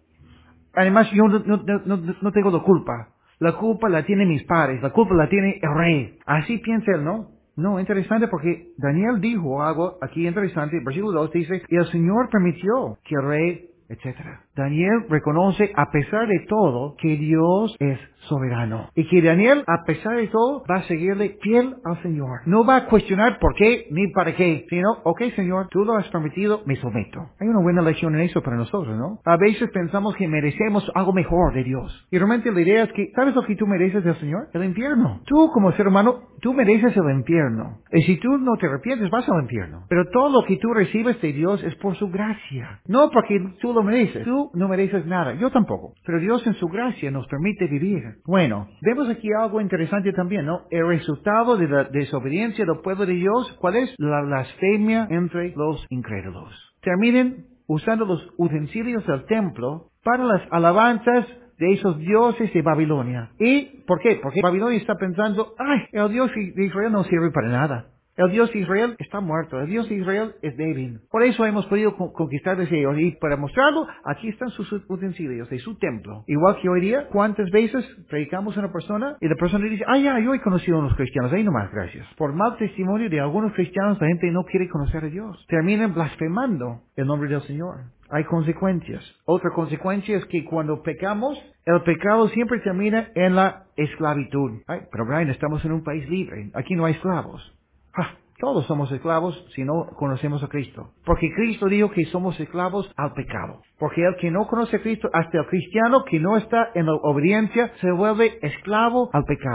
Además, yo no, no, no, no tengo la culpa. La culpa la tienen mis padres. La culpa la tiene el rey. Así piensa él, ¿no? No, interesante porque Daniel dijo algo aquí interesante. Versículo dos dice, y el Señor permitió que el rey, etcétera. Daniel reconoce, a pesar de todo, que Dios es soberano. Y que Daniel, a pesar de todo, va a seguirle fiel al Señor. No va a cuestionar por qué ni para qué, sino, ok, Señor, tú lo has permitido, me someto. Hay una buena lección en eso para nosotros, ¿no? A veces pensamos que merecemos algo mejor de Dios. Y realmente la idea es que, ¿sabes lo que tú mereces del Señor? El infierno. Tú, como ser humano, tú mereces el infierno. Y si tú no te arrepientes, vas al infierno. Pero todo lo que tú recibes de Dios es por su gracia. No porque tú lo mereces. Tú no mereces nada. Yo tampoco. Pero Dios en su gracia nos permite vivir. Bueno, vemos aquí algo interesante también, ¿no? El resultado de la desobediencia del pueblo de Dios, ¿cuál es? La blasfemia entre los incrédulos. Terminen usando los utensilios del templo para las alabanzas de esos dioses de Babilonia. ¿Y por qué? Porque Babilonia está pensando, ay, el Dios de Israel no sirve para nada. El Dios de Israel está muerto. El Dios de Israel es débil. Por eso hemos podido conquistar desde ellos. Y para mostrarlo, aquí están sus utensilios de su templo. Igual que hoy día, ¿cuántas veces predicamos a una persona y la persona dice, ah, ya, yo he conocido a unos cristianos. Ahí nomás, gracias. Por mal testimonio de algunos cristianos, la gente no quiere conocer a Dios. Terminan blasfemando el nombre del Señor. Hay consecuencias. Otra consecuencia es que cuando pecamos, el pecado siempre termina en la esclavitud. Ay, pero Brian, estamos en un país libre. Aquí no hay esclavos. Ah, todos somos esclavos si no conocemos a Cristo. Porque Cristo dijo que somos esclavos al pecado. Porque el que no conoce a Cristo, hasta el cristiano que no está en la obediencia, se vuelve esclavo al pecado.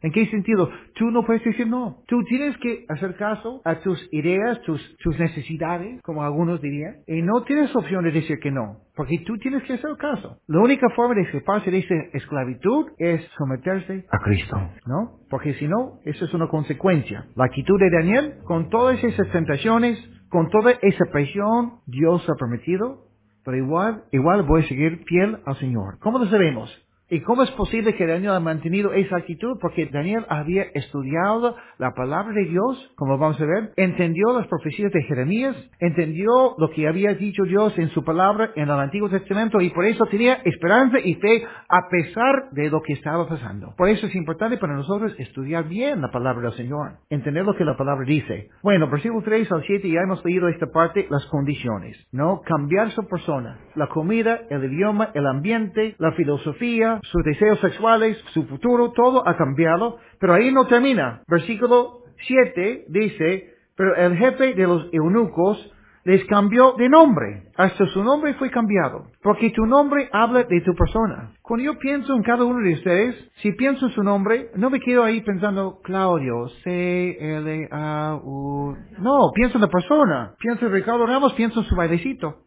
¿En qué sentido? Tú no puedes decir no. Tú tienes que hacer caso a tus ideas, tus, tus necesidades, como algunos dirían, y no tienes opción de decir que no, porque tú tienes que hacer caso. La única forma de escaparse de esa esclavitud es someterse a Cristo, ¿no? Porque si no, eso es una consecuencia. La actitud de Daniel, con todas esas tentaciones, con toda esa presión, Dios ha permitido, pero igual, igual voy a seguir fiel al Señor. ¿Cómo lo sabemos? ¿Y cómo es posible que Daniel ha mantenido esa actitud? Porque Daniel había estudiado la palabra de Dios, como vamos a ver, entendió las profecías de Jeremías, entendió lo que había dicho Dios en su palabra en el Antiguo Testamento y por eso tenía esperanza y fe a pesar de lo que estaba pasando. Por eso es importante para nosotros estudiar bien la palabra del Señor, entender lo que la palabra dice. Bueno, versículo tres al siete ya hemos leído esta parte, las condiciones, ¿no? Cambiar su persona, la comida, el idioma, el ambiente, la filosofía, sus deseos sexuales, su futuro, todo ha cambiado, pero ahí no termina. Versículo siete dice, pero el jefe de los eunucos les cambió de nombre, hasta su nombre fue cambiado, porque tu nombre habla de tu persona. Cuando yo pienso en cada uno de ustedes, si pienso en su nombre, no me quedo ahí pensando Claudio, C L A U, no, pienso en la persona, pienso en Ricardo Ramos, pienso en su bailecito,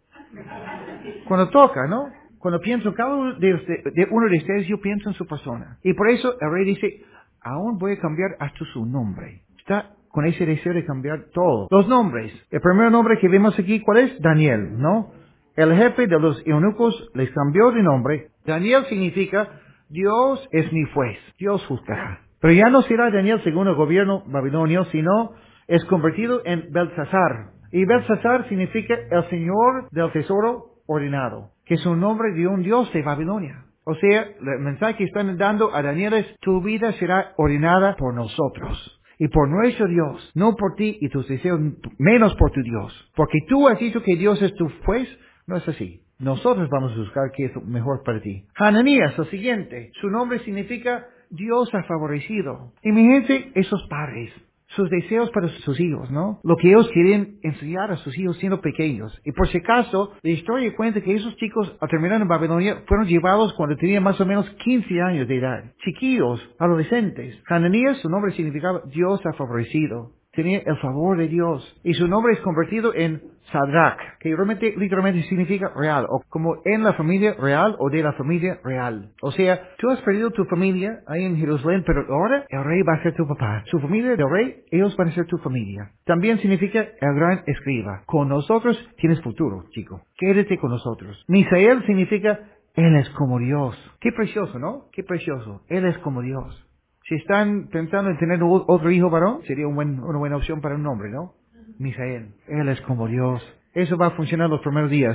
cuando toca, ¿no? Cuando pienso en cada uno de, usted, de uno de ustedes, yo pienso en su persona. Y por eso el rey dice, aún voy a cambiar hasta su nombre. Está con ese deseo de cambiar todo. Los nombres. El primer nombre que vemos aquí, ¿cuál es? Daniel, ¿no? El jefe de los eunucos les cambió de nombre. Daniel significa, Dios es mi juez. Dios juzgará. Pero ya no será Daniel según el gobierno babilonio, sino es convertido en Belsasar. Y Belsasar significa el Señor del Tesoro ordenado, que es un nombre de un Dios de Babilonia. O sea, el mensaje que están dando a Daniel es, tu vida será ordenada por nosotros y por nuestro Dios, no por ti y tus deseos, menos por tu Dios. Porque tú has dicho que Dios es tu juez, no es así. Nosotros vamos a buscar qué es mejor para ti. Hananías, el siguiente, su nombre significa Dios ha favorecido. Imagínense esos padres, sus deseos para sus hijos, ¿no? Lo que ellos querían enseñar a sus hijos siendo pequeños. Y por si acaso, la historia cuenta que esos chicos, al terminar en Babilonia, fueron llevados cuando tenían más o menos quince años de edad. Chiquillos, adolescentes. Hananías, su nombre significaba Dios ha favorecido. Tenía el favor de Dios. Y su nombre es convertido en Sadrach, que realmente, literalmente significa real, o como en la familia real o de la familia real. O sea, tú has perdido tu familia ahí en Jerusalén, pero ahora el rey va a ser tu papá. Su familia del rey, ellos van a ser tu familia. También significa el gran escriba. Con nosotros tienes futuro, chico. Quédate con nosotros. Misael significa Él es como Dios. Qué precioso, ¿no? Qué precioso. Él es como Dios. Si están pensando en tener otro hijo varón, sería un buen, una buena opción para un nombre, ¿no? Misael. Él es como Dios. Eso va a funcionar los primeros días.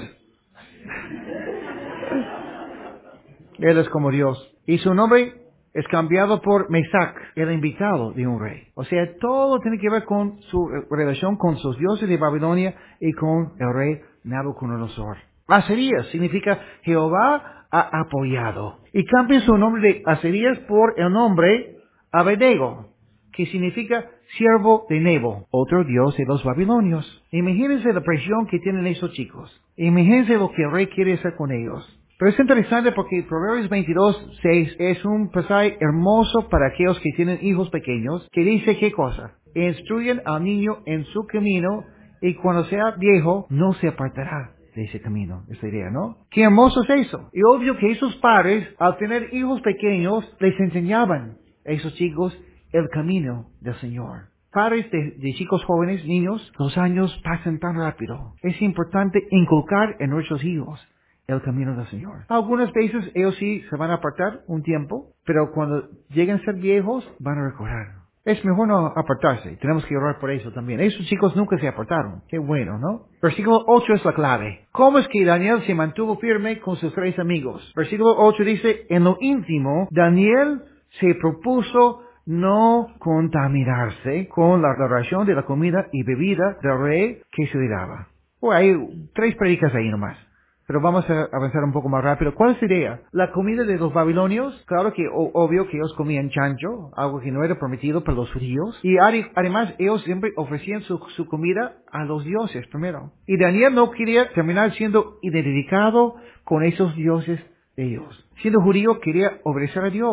Él es como Dios. Y su nombre es cambiado por Mesac, el invitado de un rey. O sea, todo tiene que ver con su relación con sus dioses de Babilonia y con el rey Nabucodonosor. Aserías significa Jehová ha apoyado. Y cambia su nombre de Aserías por el nombre Abednego, que significa siervo de Nebo, otro dios de los babilonios. Imagínense la presión que tienen esos chicos. Imagínense lo que el rey quiere hacer con ellos. Pero es interesante porque Proverbios veintidós, seis es un pasaje hermoso para aquellos que tienen hijos pequeños, que dice qué cosa. Instruyen al niño en su camino y cuando sea viejo no se apartará de ese camino, esa idea, ¿no? Qué hermoso es eso. Y obvio que esos padres, al tener hijos pequeños, les enseñaban a esos chicos el camino del Señor. Padres de, de chicos jóvenes, niños, los años pasan tan rápido. Es importante inculcar en nuestros hijos el camino del Señor. Algunas veces ellos sí se van a apartar un tiempo, pero cuando lleguen a ser viejos, van a recordar. Es mejor no apartarse. Tenemos que orar por eso también. Esos chicos nunca se apartaron. Qué bueno, ¿no? Versículo ocho es la clave. ¿Cómo es que Daniel se mantuvo firme con sus tres amigos? Versículo ocho dice, en lo íntimo, Daniel se propuso no contaminarse con la adoración de la comida y bebida del rey que se le daba. Bueno, hay tres predicas ahí nomás. Pero vamos a avanzar un poco más rápido. ¿Cuál es la idea? La comida de los babilonios, claro que o, obvio que ellos comían chancho, algo que no era permitido para los judíos. Y además ellos siempre ofrecían su, su comida a los dioses primero. Y Daniel no quería terminar siendo identificado con esos dioses de ellos. Siendo judío quería obedecer a Dios.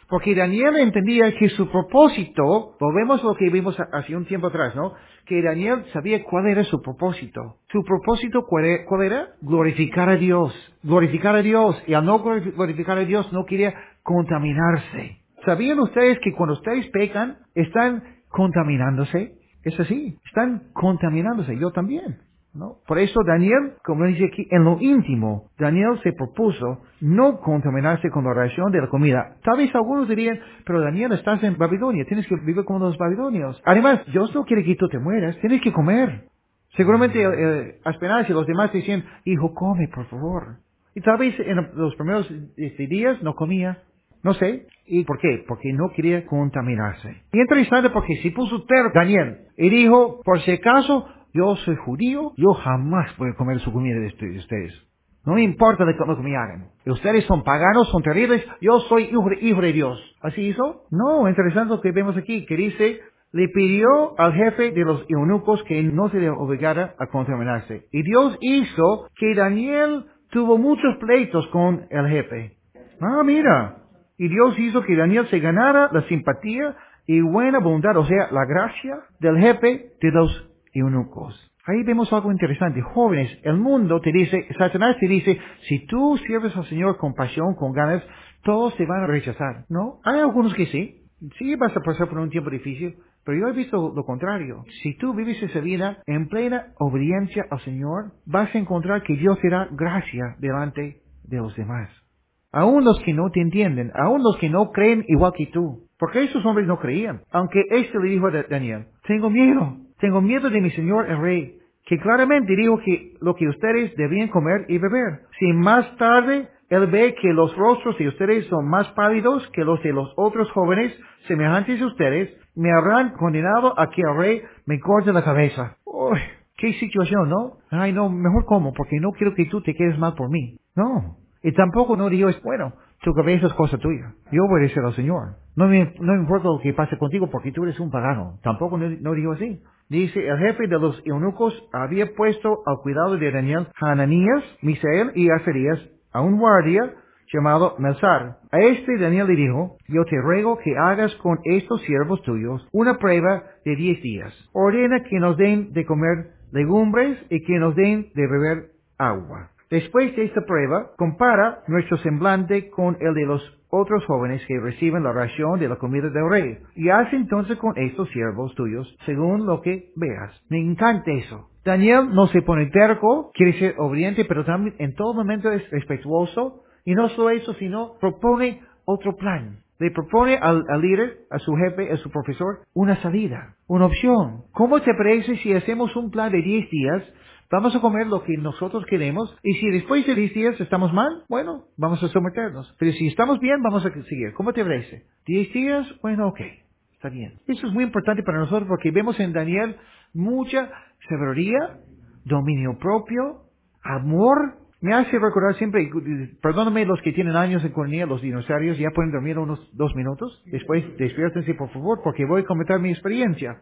Porque Daniel entendía que su propósito, volvemos a lo que vimos hace un tiempo atrás, ¿no? Que Daniel sabía cuál era su propósito. Su propósito, ¿cuál era? ¿Cuál era? Glorificar a Dios. Glorificar a Dios. Y al no glorificar a Dios, no quería contaminarse. ¿Sabían ustedes que cuando ustedes pecan, están contaminándose? Es así. Están contaminándose. Yo también. ¿No? Por eso Daniel, como dice aquí, en lo íntimo, Daniel se propuso no contaminarse con la oración de la comida. Tal vez algunos dirían, pero Daniel, estás en Babilonia, tienes que vivir como los babilonios. Además, Dios no quiere que tú te mueras, tienes que comer. Seguramente eh, Aspenaz y los demás decían, hijo, come, por favor. Y tal vez en los primeros este, días no comía. No sé. ¿Y por qué? Porque no quería contaminarse. Y interesante porque si puso terco Daniel y dijo, por si acaso, yo soy judío, yo jamás voy a comer su comida de ustedes. No me importa de lo que me hagan. Ustedes son paganos, son terribles, yo soy hijo de, hijo de Dios. ¿Así hizo? No, interesante lo que vemos aquí, que dice, le pidió al jefe de los eunucos que no se le obligara a contaminarse. Y Dios hizo que Daniel tuvo muchos pleitos con el jefe. Ah, mira. Y Dios hizo que Daniel se ganara la simpatía y buena voluntad, o sea, la gracia del jefe de los eunucos. Ahí vemos algo interesante. Jóvenes, el mundo te dice, Satanás te dice, si tú sirves al Señor con pasión, con ganas, todos te van a rechazar, ¿no? Hay algunos que sí. Sí vas a pasar por un tiempo difícil, pero yo he visto lo contrario. Si tú vives esa vida en plena obediencia al Señor, vas a encontrar que Dios te da gracia delante de los demás. Aún los que no te entienden, aún los que no creen igual que tú. Porque esos hombres no creían. Aunque este le dijo a Daniel, tengo miedo, tengo miedo de mi señor el rey, que claramente dijo que lo que ustedes debían comer y beber. Si más tarde él ve que los rostros de ustedes son más pálidos que los de los otros jóvenes semejantes a ustedes, me habrán condenado a que el rey me corte la cabeza. Uy, qué situación, ¿no? Ay, no, mejor como, porque no quiero que tú te quedes mal por mí. No. Y tampoco no digo, bueno, tu cabeza es cosa tuya. Yo obedecer al Señor. No me, no me importa lo que pase contigo porque tú eres un pagano. Tampoco no, no digo así. Dice, el jefe de los eunucos había puesto al cuidado de Daniel Hananías, Misael y Azarías a un guardia llamado Melzar. A este Daniel le dijo, yo te ruego que hagas con estos siervos tuyos una prueba de diez días. Ordena que nos den de comer legumbres y que nos den de beber agua. Después de esta prueba, compara nuestro semblante con el de los otros jóvenes que reciben la ración de la comida del rey. Y haz entonces con estos siervos tuyos, según lo que veas. Me encanta eso. Daniel no se pone terco, quiere ser obediente, pero también en todo momento es respetuoso. Y no solo eso, sino propone otro plan. Le propone al, al líder, a su jefe, a su profesor, una salida, una opción. ¿Cómo te parece si hacemos un plan de diez días? Vamos a comer lo que nosotros queremos, y si después de diez días estamos mal, bueno, vamos a someternos. Pero si estamos bien, vamos a seguir. ¿Cómo te parece? diez días, bueno, ok, está bien. Eso es muy importante para nosotros porque vemos en Daniel mucha sabiduría, dominio propio, amor. Me hace recordar siempre, perdóname los que tienen años en comunidad, los dinosaurios, ya pueden dormir unos dos minutos. Después despiértense por favor porque voy a comentar mi experiencia.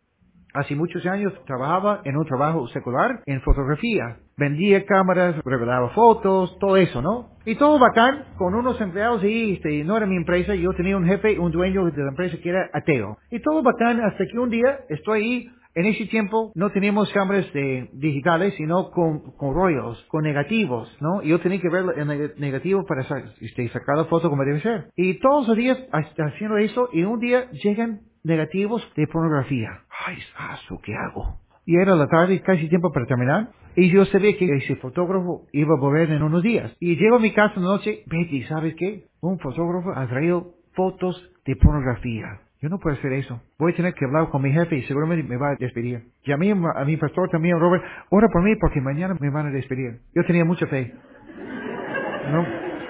Hace muchos años trabajaba en un trabajo secular en fotografía. Vendía cámaras, revelaba fotos, todo eso, ¿no? Y todo bacán, con unos empleados y este, no era mi empresa, yo tenía un jefe, un dueño de la empresa que era ateo. Y todo bacán hasta que un día estoy ahí. En ese tiempo no teníamos cámaras de, digitales, sino con, con rollos, con negativos, ¿no? Y yo tenía que ver el neg- negativo para sa- este, sacar la foto como debe ser. Y todos los días hasta haciendo eso, y un día llegan negativos de pornografía. Ay, saso, ¿qué hago? Y era la tarde, casi tiempo para terminar. Y yo sabía que ese fotógrafo iba a volver en unos días. Y llego a mi casa una noche, Betty, ¿sabes qué? Un fotógrafo ha traído fotos de pornografía. Yo no puedo hacer eso. Voy a tener que hablar con mi jefe y seguramente me va a despedir. Llamé a mi pastor también, Robert, ora por mí porque mañana me van a despedir. Yo tenía mucha fe. ¿No?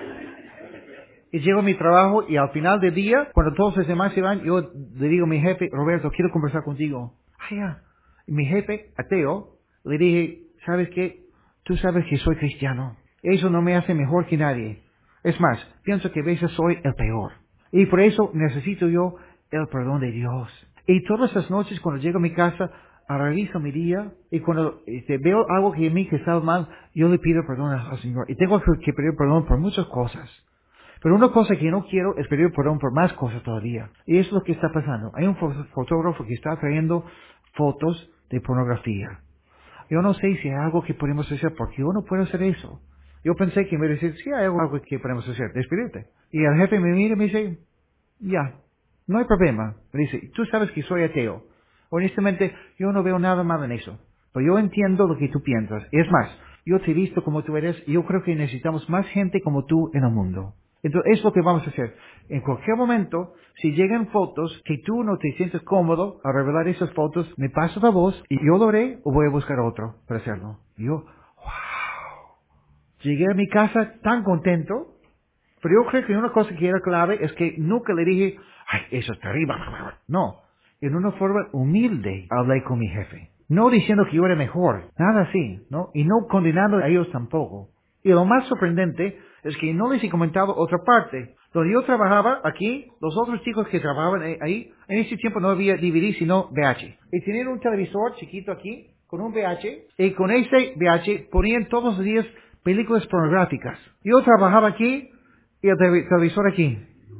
Y llego a mi trabajo y al final del día, cuando todos los demás se van, yo le digo a mi jefe, Roberto, quiero conversar contigo. Ah, ya. Y mi jefe, ateo, le dije, ¿sabes qué? Tú sabes que soy cristiano. Eso no me hace mejor que nadie. Es más, pienso que a veces soy el peor. Y por eso necesito yo el perdón de Dios. Y todas las noches cuando llego a mi casa, reviso mi día y cuando este, veo algo que en mí que está mal, yo le pido perdón al Señor. Y tengo que pedir perdón por muchas cosas. Pero una cosa que no quiero es pedir perdón por más cosas todavía. Y eso es lo que está pasando. Hay un fo- fotógrafo que está trayendo fotos de pornografía. Yo no sé si hay algo que podemos hacer, porque yo no puedo hacer eso. Yo pensé que me iba a decir, sí, hay algo algo que podemos hacer, despedirte. Y el jefe me mira y me dice, ya, no hay problema. Me dice, tú sabes que soy ateo. Honestamente, yo no veo nada malo en eso. Pero yo entiendo lo que tú piensas. Es más, yo te he visto como tú eres y yo creo que necesitamos más gente como tú en el mundo. Entonces, es lo que vamos a hacer. En cualquier momento, si llegan fotos que tú no te sientes cómodo a revelar esas fotos, me pasas la voz y yo lo haré o voy a buscar otro para hacerlo. Y yo, llegué a mi casa tan contento. Pero yo creo que una cosa que era clave es que nunca le dije, ay, eso está arriba. No, en una forma humilde hablé con mi jefe. No diciendo que yo era mejor, nada así, ¿no? Y no condenando a ellos tampoco. Y lo más sorprendente es que no les he comentado otra parte. Donde yo trabajaba aquí, los otros chicos que trabajaban eh, ahí, en ese tiempo no había D V D sino V H. Y tenían un televisor chiquito aquí, con un V H, y con ese V H ponían todos los días películas pornográficas. Yo trabajaba aquí, y el televi- televisor aquí.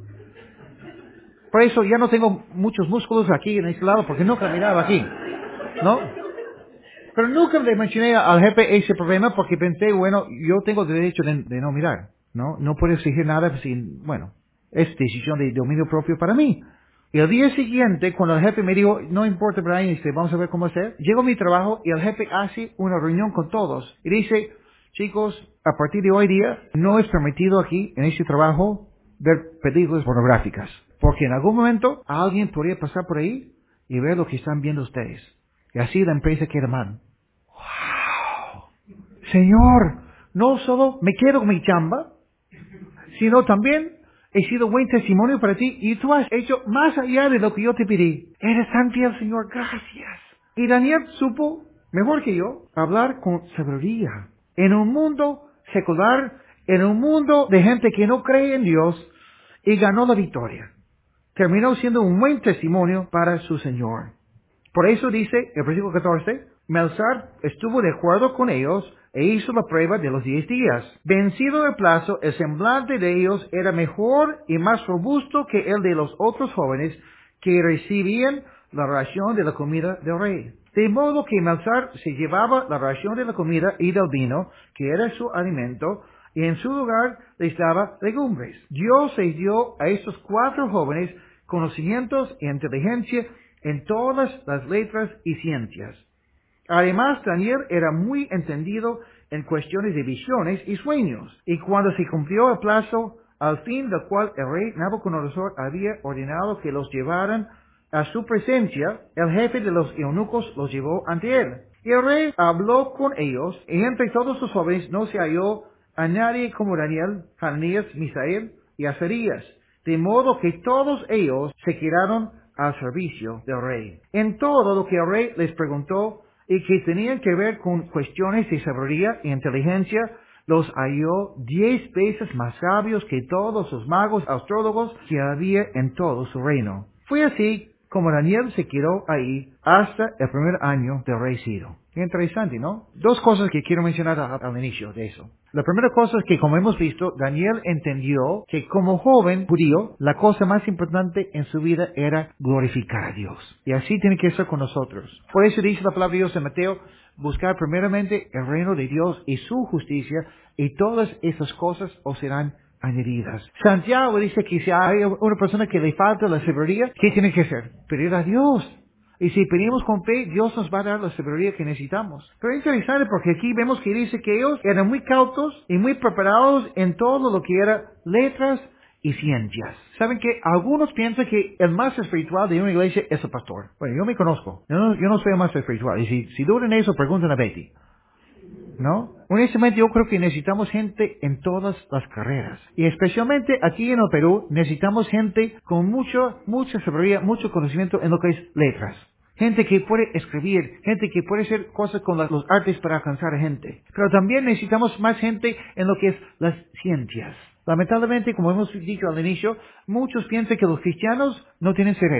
Por eso ya no tengo muchos músculos aquí en este lado porque nunca miraba aquí, ¿no? Pero nunca le mencioné al jefe ese problema porque pensé, bueno, yo tengo derecho de, de no mirar, ¿no? No puedo exigir nada sin, bueno, es decisión de dominio propio para mí. Y el día siguiente, cuando el jefe me dijo, no importa, Brian, este, vamos a ver cómo hacer, llego a mi trabajo y el jefe hace una reunión con todos y dice, chicos, a partir de hoy día, no es permitido aquí, en este trabajo, ver películas pornográficas. Porque en algún momento, alguien podría pasar por ahí y ver lo que están viendo ustedes. Y así la empresa queda mal. Señor, no solo me quedo con mi chamba, sino también he sido buen testimonio para ti y tú has hecho más allá de lo que yo te pedí. Eres tan fiel, Señor, gracias. Y Daniel supo, mejor que yo, hablar con sabiduría. En un mundo secular, en un mundo de gente que no cree en Dios, y ganó la victoria. Terminó siendo un buen testimonio para su Señor. Por eso dice el versículo catorce, Melzar estuvo de acuerdo con ellos e hizo la prueba de los diez días. Vencido el plazo, el semblante de ellos era mejor y más robusto que el de los otros jóvenes que recibían la ración de la comida del rey. De modo que Melzar se llevaba la ración de la comida y del vino, que era su alimento, y en su lugar les daba legumbres. Dios les dio a estos cuatro jóvenes conocimientos e inteligencia en todas las letras y ciencias. Además, Daniel era muy entendido en cuestiones de visiones y sueños. Y cuando se cumplió el plazo, al fin del cual el rey Nabucodonosor había ordenado que los llevaran a su presencia, el jefe de los eunucos los llevó ante él. Y el rey habló con ellos, y entre todos los jóvenes no se halló a nadie como Daniel, Hananías, Misael y Azarías, de modo que todos ellos se quedaron al servicio del rey. En todo lo que el rey les preguntó y que tenían que ver con cuestiones de sabiduría e inteligencia, los halló diez veces más sabios que todos los magos astrólogos que había en todo su reino. Fue así como Daniel se quedó ahí hasta el primer año del rey Ciro. Qué interesante, ¿no? Dos cosas que quiero mencionar al, al inicio de eso. La primera cosa es que, como hemos visto, Daniel entendió que como joven judío, la cosa más importante en su vida era glorificar a Dios. Y así tiene que ser con nosotros. Por eso dice la palabra de Dios en Mateo, buscar primeramente el reino de Dios y su justicia, y todas esas cosas os serán añadidas. Santiago dice que si hay una persona que le falta la sabiduría, ¿qué tiene que hacer? Pedir a Dios. Y si pedimos con fe, Dios nos va a dar la sabiduría que necesitamos. Pero es interesante porque aquí vemos que dice que ellos eran muy cautos y muy preparados en todo lo que era letras y ciencias. ¿Saben que algunos piensan que el más espiritual de una iglesia es el pastor? Bueno, yo me conozco. Yo no, yo no soy el más espiritual. Y si, si dudan eso, pregunten a Betty. ¿No? Honestamente yo creo que necesitamos gente en todas las carreras. Y especialmente aquí en el Perú necesitamos gente con mucho, mucha sabiduría, mucho conocimiento en lo que es letras. Gente que puede escribir, gente que puede hacer cosas con las, los artes para alcanzar a gente. Pero también necesitamos más gente en lo que es las ciencias. Lamentablemente, como hemos dicho al inicio, muchos piensan que los cristianos no tienen cerebro.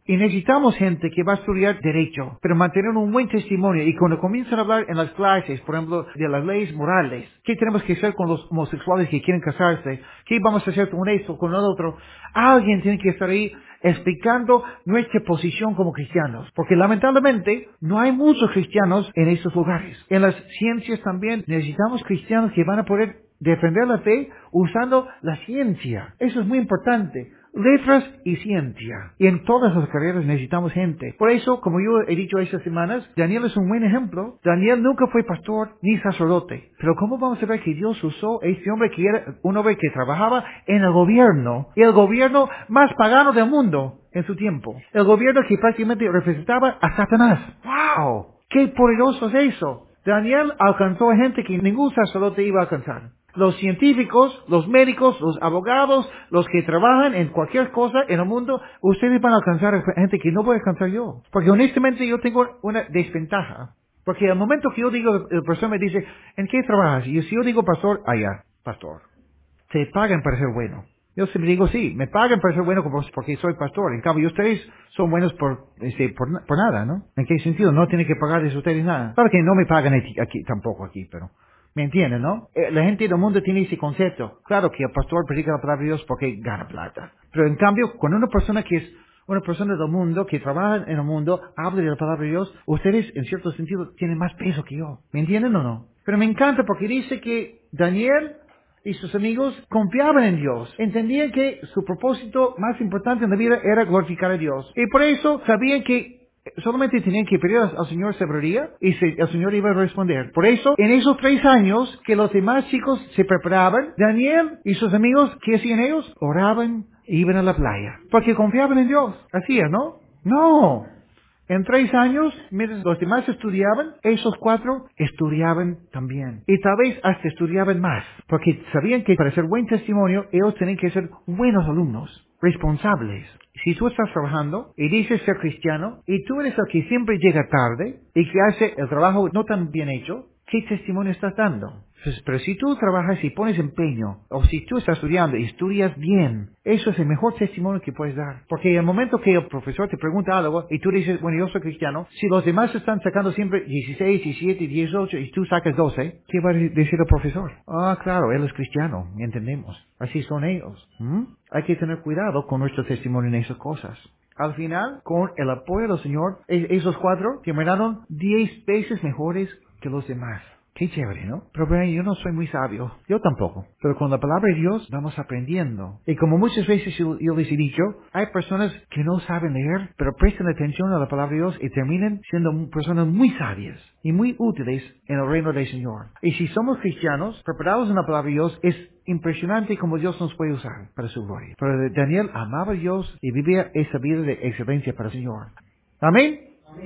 Y necesitamos gente que va a estudiar derecho, pero mantener un buen testimonio. Y cuando comienzan a hablar en las clases, por ejemplo, de las leyes morales, ¿qué tenemos que hacer con los homosexuales que quieren casarse? ¿Qué vamos a hacer con esto, con el otro? Alguien tiene que estar ahí explicando nuestra posición como cristianos. Porque lamentablemente no hay muchos cristianos en estos lugares. En las ciencias también necesitamos cristianos que van a poder defender la fe usando la ciencia. Eso es muy importante. Letras y ciencia. Y en todas las carreras necesitamos gente. Por eso, como yo he dicho estas semanas, Daniel es un buen ejemplo. Daniel nunca fue pastor ni sacerdote. Pero ¿cómo vamos a ver que Dios usó a este hombre que era un hombre que trabajaba en el gobierno? Y el gobierno más pagano del mundo en su tiempo. El gobierno que prácticamente representaba a Satanás. ¡Wow! ¡Qué poderoso es eso! Daniel alcanzó a gente que ningún sacerdote iba a alcanzar. Los científicos, los médicos, los abogados, los que trabajan en cualquier cosa en el mundo, ustedes van a alcanzar a gente que no voy a alcanzar yo. Porque honestamente yo tengo una desventaja. Porque al momento que yo digo, el persona me dice, ¿en qué trabajas? Y si yo digo pastor, allá, pastor. Te pagan para ser bueno. Yo siempre digo, sí, me pagan para ser bueno como- porque soy pastor. En cambio, ustedes son buenos por, este, por, na- por nada, ¿no? ¿En qué sentido? No tienen que pagarles a ustedes nada. Claro que no me pagan aquí, aquí tampoco aquí, pero ¿me entienden, no? Eh, la gente del mundo tiene ese concepto. Claro que el pastor predica la palabra de Dios porque gana plata. Pero en cambio, cuando una persona que es una persona del mundo, que trabaja en el mundo, habla de la palabra de Dios, ustedes en cierto sentido tienen más peso que yo. ¿Me entienden o no? Pero me encanta porque dice que Daniel y sus amigos confiaban en Dios. Entendían que su propósito más importante en la vida era glorificar a Dios. Y por eso sabían que solamente tenían que pedir al Señor sabiduría y se- el Señor iba a responder. Por eso, en esos tres años que los demás chicos se preparaban, Daniel y sus amigos, ¿qué hacían ellos? Oraban e iban a la playa. Porque confiaban en Dios. Así es, ¿no? No. En tres años, mientras los demás estudiaban, esos cuatro estudiaban también. Y tal vez hasta estudiaban más, porque sabían que para ser buen testimonio, ellos tenían que ser buenos alumnos, responsables. Si tú estás trabajando y dices ser cristiano, y tú eres el que siempre llega tarde y que hace el trabajo no tan bien hecho, ¿qué testimonio estás dando? Pues, pero si tú trabajas y pones empeño, o si tú estás estudiando y estudias bien, eso es el mejor testimonio que puedes dar. Porque en el momento que el profesor te pregunta algo y tú dices, bueno, yo soy cristiano, si los demás están sacando siempre dieciséis, diecisiete, dieciocho y tú sacas doce, ¿qué va a decir el profesor? Ah, claro, él es cristiano, entendemos. Así son ellos. ¿Mm? Hay que tener cuidado con nuestro testimonio en esas cosas. Al final, con el apoyo del Señor, e- esos cuatro terminaron diez veces mejores que los demás. Qué chévere, ¿no? Pero Brian, yo no soy muy sabio. Yo tampoco. Pero con la palabra de Dios vamos aprendiendo. Y como muchas veces yo, yo les he dicho, hay personas que no saben leer, pero prestan atención a la palabra de Dios y terminan siendo mu- personas muy sabias y muy útiles en el reino del Señor. Y si somos cristianos, preparados en la palabra de Dios, es impresionante cómo Dios nos puede usar para su gloria. Pero Daniel amaba a Dios y vivía esa vida de excelencia para el Señor. Amén.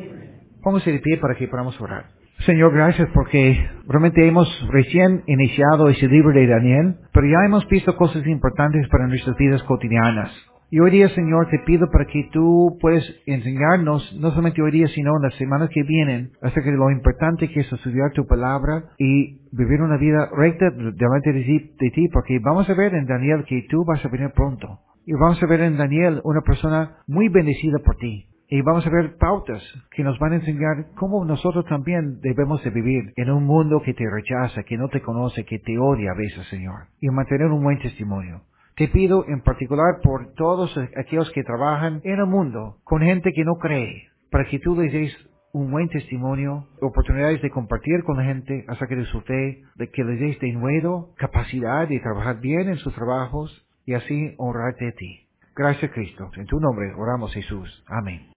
Póngase de pie para que podamos orar. Señor, gracias porque realmente hemos recién iniciado ese libro de Daniel, pero ya hemos visto cosas importantes para nuestras vidas cotidianas. Y hoy día, Señor, te pido para que tú puedas enseñarnos, no solamente hoy día, sino en las semanas que vienen, acerca de lo importante que es estudiar tu palabra y vivir una vida recta delante de ti, de ti, porque vamos a ver en Daniel que tú vas a venir pronto. Y vamos a ver en Daniel una persona muy bendecida por ti. Y vamos a ver pautas que nos van a enseñar cómo nosotros también debemos de vivir en un mundo que te rechaza, que no te conoce, que te odia a veces, Señor. Y mantener un buen testimonio. Te pido en particular por todos aquellos que trabajan en el mundo con gente que no cree, para que tú les des un buen testimonio, oportunidades de compartir con la gente acerca de su fe, de que les des de nuevo capacidad de trabajar bien en sus trabajos y así honrarte a ti. Gracias, Cristo. En tu nombre oramos, Jesús. Amén.